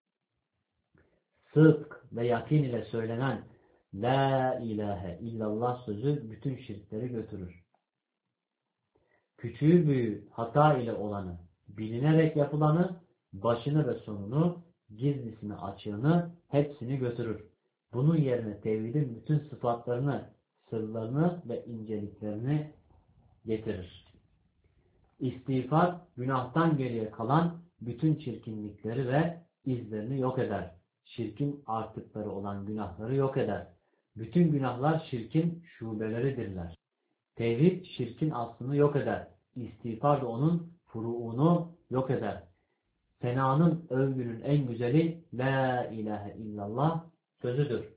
Sıdk ve yakin ile söylenen la ilahe illallah sözü bütün şirkleri götürür. Küçüğü büyüğü hata ile olanı, bilinerek yapılanı, başını ve sonunu, gizlisini açığını hepsini götürür. Bunun yerine tevhidin bütün sıfatlarını, sırlarını ve inceliklerini getirir. İstiğfar, günahtan geriye kalan bütün çirkinlikleri ve izlerini yok eder. Şirkin artıkları olan günahları yok eder. Bütün günahlar şirkin şubeleridirler. Tevhid, şirkin aslını yok eder. İstiğfar da onun furuunu yok eder. Senanın, övgünün en güzeli la ilahe illallah sözüdür.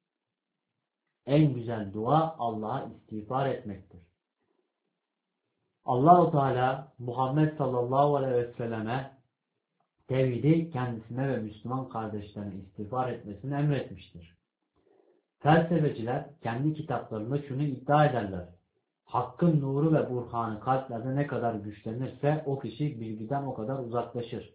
En güzel dua Allah'a istiğfar etmektir. Allah-u Teala Muhammed sallallahu aleyhi ve selleme tevhidi kendisine ve Müslüman kardeşlerine istiğfar etmesini emretmiştir. Felsefeciler kendi kitaplarında şunu iddia ederler: hakkın nuru ve burhanı kalplerde ne kadar güçlenirse o kişi bilgiden o kadar uzaklaşır.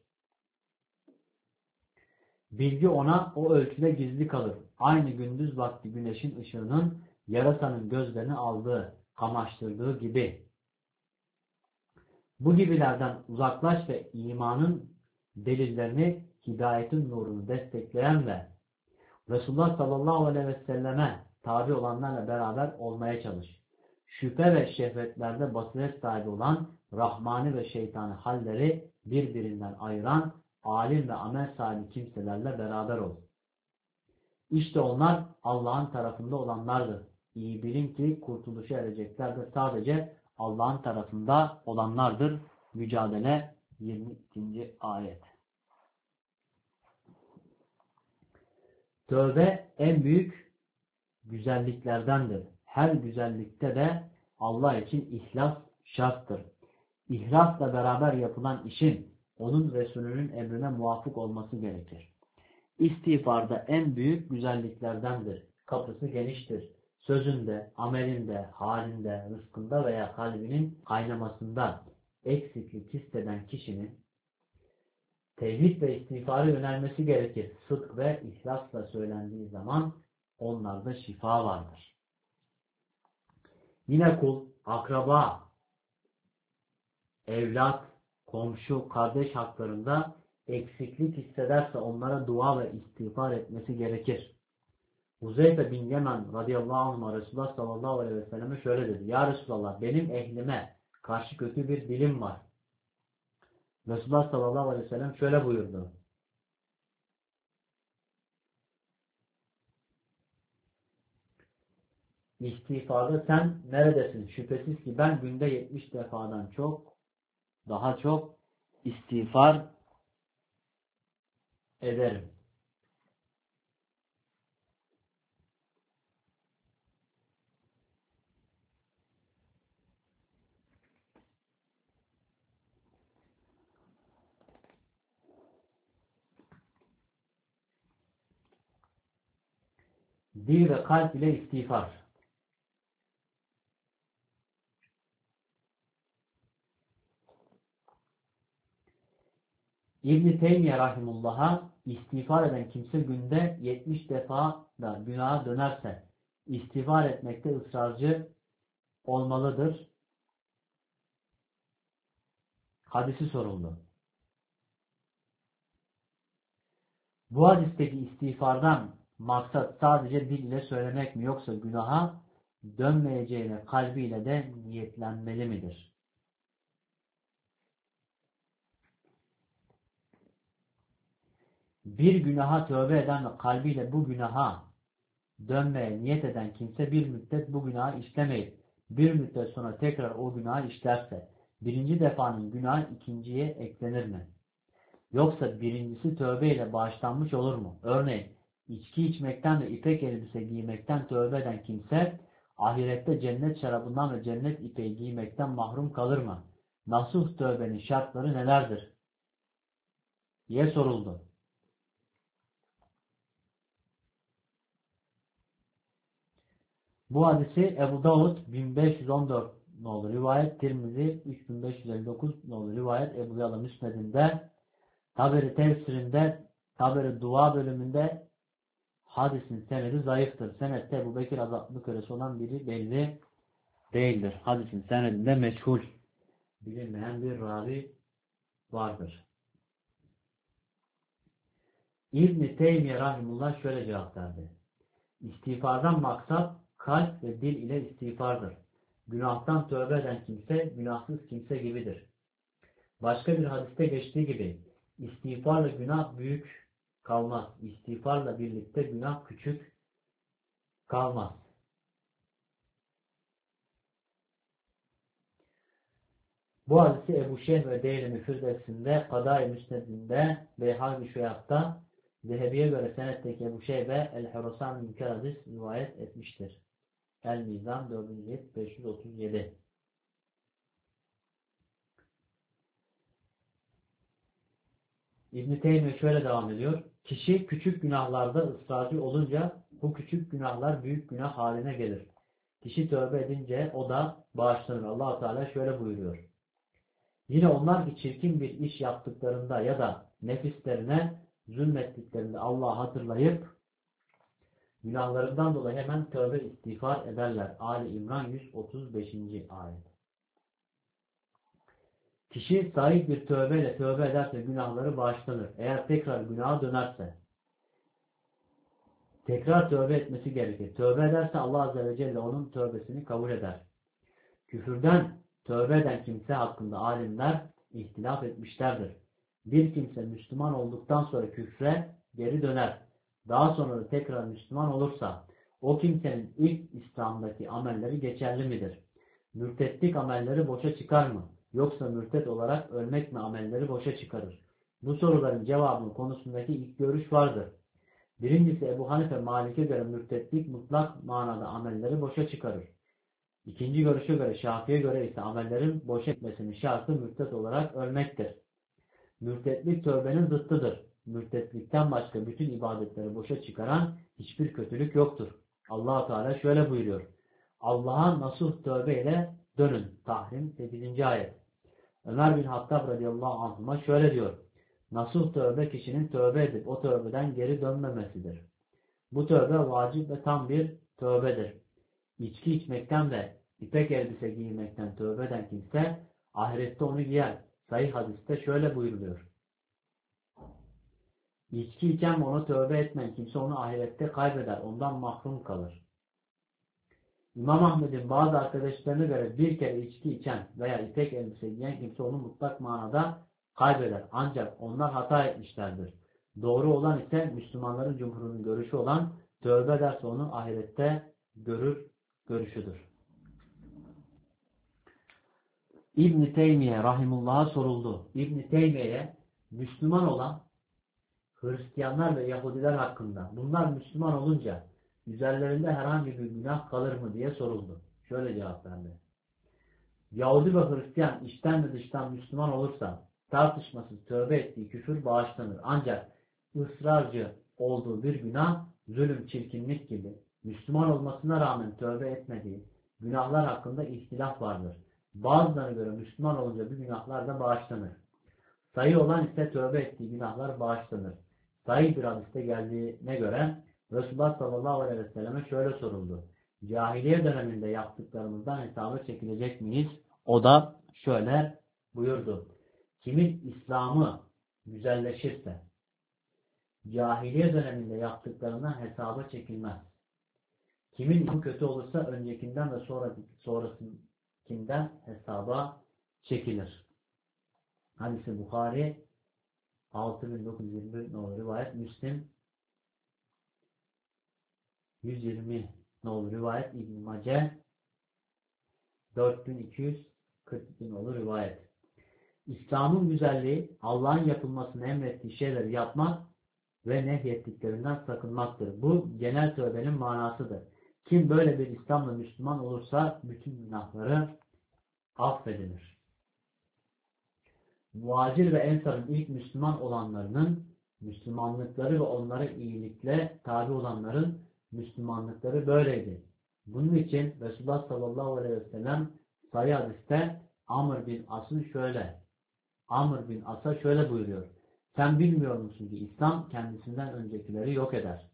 Bilgi ona o ölçüde gizli kalır. Aynı gündüz vakti güneşin ışığının yarasanın gözlerini aldığı, kamaştırdığı gibi. Bu gibilerden uzaklaş ve imanın delillerini, hidayetin nurunu destekleyen ve Resulullah sallallahu aleyhi ve selleme tabi olanlarla beraber olmaya çalış. Şüphe ve şehvetlerde basiret sahibi olan rahmani ve şeytani halleri birbirinden ayıran alim ve amel sahibi kimselerle beraber ol. İşte onlar Allah'ın tarafında olanlardır. İyi bilin ki kurtuluşa erecekler de sadece Allah'ın tarafında olanlardır. Mücadele yirmi ikinci ayet. Tövbe en büyük güzelliklerdendir. Her güzellikte de Allah için ihlas şarttır. İhlasla beraber yapılan işin onun Resulünün emrine muvafık olması gerekir. İstiğfarda en büyük güzelliklerdendir. Kapısı geniştir. Sözünde, amelinde, halinde, rızkında veya kalbinin kaynamasında eksiklik hisseden kişinin tevhid ve istiğfara yönelmesi gerekir. Sıdk ve ihlasla söylendiği zaman onlarda şifa vardır. Yine kul, akraba, evlat, komşu, kardeş haklarında eksiklik hissederse onlara dua ve istiğfar etmesi gerekir. Huzeyfe bin Yemen radıyallahu anh Resulullah sallallahu aleyhi ve selleme şöyle dedi. Ya Resulallah, benim ehlime karşı kötü bir dilim var. Resulullah sallallahu aleyhi ve sellem şöyle buyurdu. İstiğfarda sen neredesin? Şüphesiz ki ben günde yetmiş defadan çok, daha çok istiğfar ederim. Dil ve kalp ile istiğfar. İbn-i Teymiye rahimullah'a istiğfar eden kimse günde yetmiş defa da günaha dönerse istiğfar etmekte ısrarcı olmalıdır. Hadisi soruldu. Bu hadisteki istiğfardan maksat sadece dil ile söylemek mi, yoksa günaha dönmeyeceğine kalbiyle de niyetlenmeli midir? Bir günaha tövbe eden ve kalbiyle bu günaha dönmeye niyet eden kimse bir müddet bu günahı işlemeyip bir müddet sonra tekrar o günahı işlerse birinci defanın günahı ikinciye eklenir mi? Yoksa birincisi tövbeyle bağışlanmış olur mu? Örneğin içki içmekten ve ipek elbise giymekten tövbe eden kimse ahirette cennet şarabından ve cennet ipeği giymekten mahrum kalır mı? Nasuh tövbenin şartları nelerdir? diye soruldu. Bu hadisi Ebu Davud bin beş yüz on dört nolu rivayet, Tirmizi üç bin beş yüz elli dokuz nolu rivayet, Ebu Yala Müsned'inde, Taberi tefsirinde, Taberi dua bölümünde hadisin senedi zayıftır. Senette Ebu Bekir azaplı kölesi olan biri belli değildir. Hadisin senedinde meçhul, bilinmeyen bir ravi vardır. İbn-i Teymiye rahimullah şöyle cevap verdi. İstiğfardan maksat kalp ve dil ile istiğfardır. Günahtan tövbe eden kimse günahsız kimse gibidir. Başka bir hadiste geçtiği gibi istiğfarla günah büyük kalmaz. İstiğfarla birlikte günah küçük kalmaz. Bu hadisi Ebu Şeyh ve Deylemi Firdevs'inde, Kadâ-i Müsned'inde, Beyhâg-i Şuyat'ta, Zehebi'ye göre senetteki Ebu Şeybe El-Herosan Münker hadis rivayet etmiştir. El-Mizan dördüncü cilt beş yüz otuz yedi. İbn-i Teymiye şöyle devam ediyor. Kişi küçük günahlarda ısrarcı olunca bu küçük günahlar büyük günah haline gelir. Kişi tövbe edince o da bağışlanır. Allah-u Teala şöyle buyuruyor. Yine onlar ki çirkin bir iş yaptıklarında ya da nefislerine zulmettiklerinde Allah'ı hatırlayıp günahlarından dolayı hemen tövbe istiğfar ederler. Ali İmran yüz otuz beşinci ayet. Kişi sahih bir tövbeyle tövbe ederse günahları bağışlanır. Eğer tekrar günaha dönerse tekrar tövbe etmesi gerekir. Tövbe ederse Allah Azze ve Celle onun tövbesini kabul eder. Küfürden tövbe eden kimse hakkında alimler ihtilaf etmişlerdir. Bir kimse Müslüman olduktan sonra küfre geri döner. Daha sonra da tekrar Müslüman olursa o kimsenin ilk İslam'daki amelleri geçerli midir? Mürtetlik amelleri boşa çıkar mı? Yoksa mürtet olarak ölmek mi amelleri boşa çıkarır? Bu soruların cevabının konusundaki ilk görüş vardır. Birincisi Ebu Hanife Malik'e göre mürtetlik mutlak manada amelleri boşa çıkarır. İkinci görüşe göre Şafii'ye göre ise amellerin boşa gitmesinin şartı mürtet olarak ölmektir. Mürtetlik tövbenin zıttıdır. Mürtetlikten başka bütün ibadetleri boşa çıkaran hiçbir kötülük yoktur. Allah-u Teala şöyle buyuruyor. Allah'a nasuh tövbe ile dönün. Tahrim sekizinci ayet. Ömer bin Hattab radıyallahu anh'a şöyle diyor. Nasuh tövbe kişinin tövbe edip o tövbeden geri dönmemesidir. Bu tövbe vacip ve tam bir tövbedir. İçki içmekten ve ipek elbise giymekten tövbe eden kimse ahirette onu giyer. Sahih hadiste şöyle buyuruluyor. İçki içen ve ona tövbe etmeyen kimse onu ahirette kaybeder. Ondan mahrum kalır. İmam Ahmed'in bazı arkadaşlarına göre bir kere içki içen veya ipek elbise giyen kimse onu mutlak manada kaybeder. Ancak onlar hata etmişlerdir. Doğru olan ise Müslümanların cumhurunun görüşü olan tövbe ederse onu ahirette görür görüşüdür. İbn-i Teymiye Rahimullah'a soruldu. İbn-i Teymiye'ye Müslüman olan Hristiyanlar ve Yahudiler hakkında bunlar Müslüman olunca üzerlerinde herhangi bir günah kalır mı diye soruldu. Şöyle cevap verdi. Yahudi ve Hristiyan içten ve dıştan Müslüman olursa tartışmasız tövbe ettiği küfür bağışlanır. Ancak ısrarcı olduğu bir günah, zulüm, çirkinlik gibi Müslüman olmasına rağmen tövbe etmediği günahlar hakkında ihtilaf vardır. Bazılarına göre Müslüman olunca bu günahlar da bağışlanır. Sayı olan ise tövbe ettiği günahlar bağışlanır. Sayı bir hadiste geldiğine göre Resulullah sallallahu aleyhi ve selleme şöyle soruldu. Cahiliye döneminde yaptıklarımızdan hesaba çekilecek miyiz? O da şöyle buyurdu. Kimin İslam'ı güzelleşirse cahiliye döneminde yaptıklarından hesaba çekilmez. Kimin İslam'ı kötü olursa öncekinden ve sonra, sonrasınkinden hesaba çekilir. Hadis-i Bukhari altı bin dokuz yüz yirmi bir nolu rivayet, Müslim yüz yirmi nolu rivayet, İbn-i Mace dört bin iki yüz kırk iki nolu rivayet. İslam'ın güzelliği Allah'ın yapılmasını emrettiği şeyleri yapmak ve nehyettiklerinden sakınmaktır. Bu genel tövbenin manasıdır. Kim böyle bir İslam'la Müslüman olursa bütün günahları affedilir. Muhacir ve Ensar'ın ilk Müslüman olanlarının Müslümanlıkları ve onlara iyilikle tabi olanların Müslümanlıkları böyleydi. Bunun için Resulullah sallallahu aleyhi ve sellem sayı hadiste Amr bin As'ın şöyle Amr bin As'a şöyle buyuruyor. Sen bilmiyor musun ki İslam kendisinden öncekileri yok eder.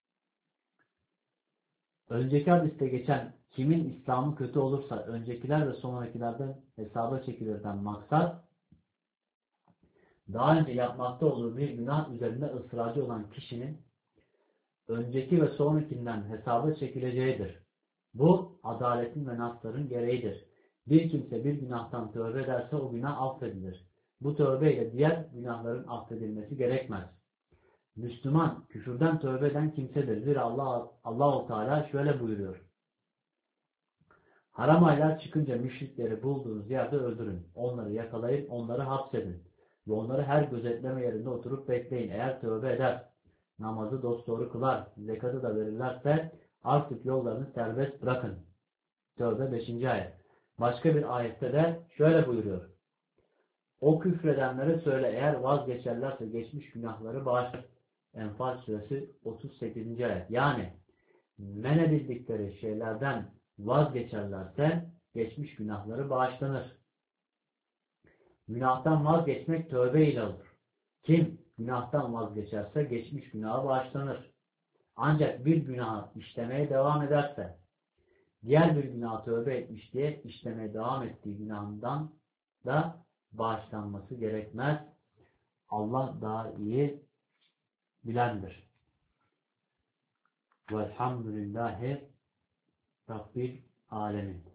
Önceki hadiste geçen kimin İslam'ı kötü olursa öncekiler ve sonrakilerden hesaba çekilirden maksat daha önce yapmakta olduğu bir günah üzerinde ısrarcı olan kişinin önceki ve sonrakinden hesaba çekileceğidir. Bu adaletin ve nasların gereğidir. Bir kimse bir günahtan tövbe ederse o günah affedilir. Bu tövbeyle diğer günahların affedilmesi gerekmez. Müslüman küfürden tövbe eden kimsedir. Zira Allah Allah-u Teala şöyle buyuruyor. Haram aylar çıkınca müşrikleri bulduğunuz yerde öldürün. Onları yakalayıp onları hapsedin. Ve onları her gözetleme yerinde oturup bekleyin. Eğer tövbe eder, namazı dosdoğru kılar, zekatı da verirlerse artık yollarını serbest bırakın. Tövbe beşinci ayet. Başka bir ayette de şöyle buyuruyor. O küfredenlere söyle eğer vazgeçerlerse geçmiş günahları bağışlar. Enfal suresi otuz sekizinci ayet. Yani men edildikleri şeylerden vazgeçerlerse geçmiş günahları bağışlanır. Günahtan vazgeçmek tövbe ile olur. Kim günahtan vazgeçerse geçmiş günahı bağışlanır. Ancak bir günahı işlemeye devam ederse, diğer bir günaha tövbe etmiş diye işlemeye devam ettiği günahından da bağışlanması gerekmez. Allah daha iyi bilendir. Velhamdülillahi Rabbil alemin.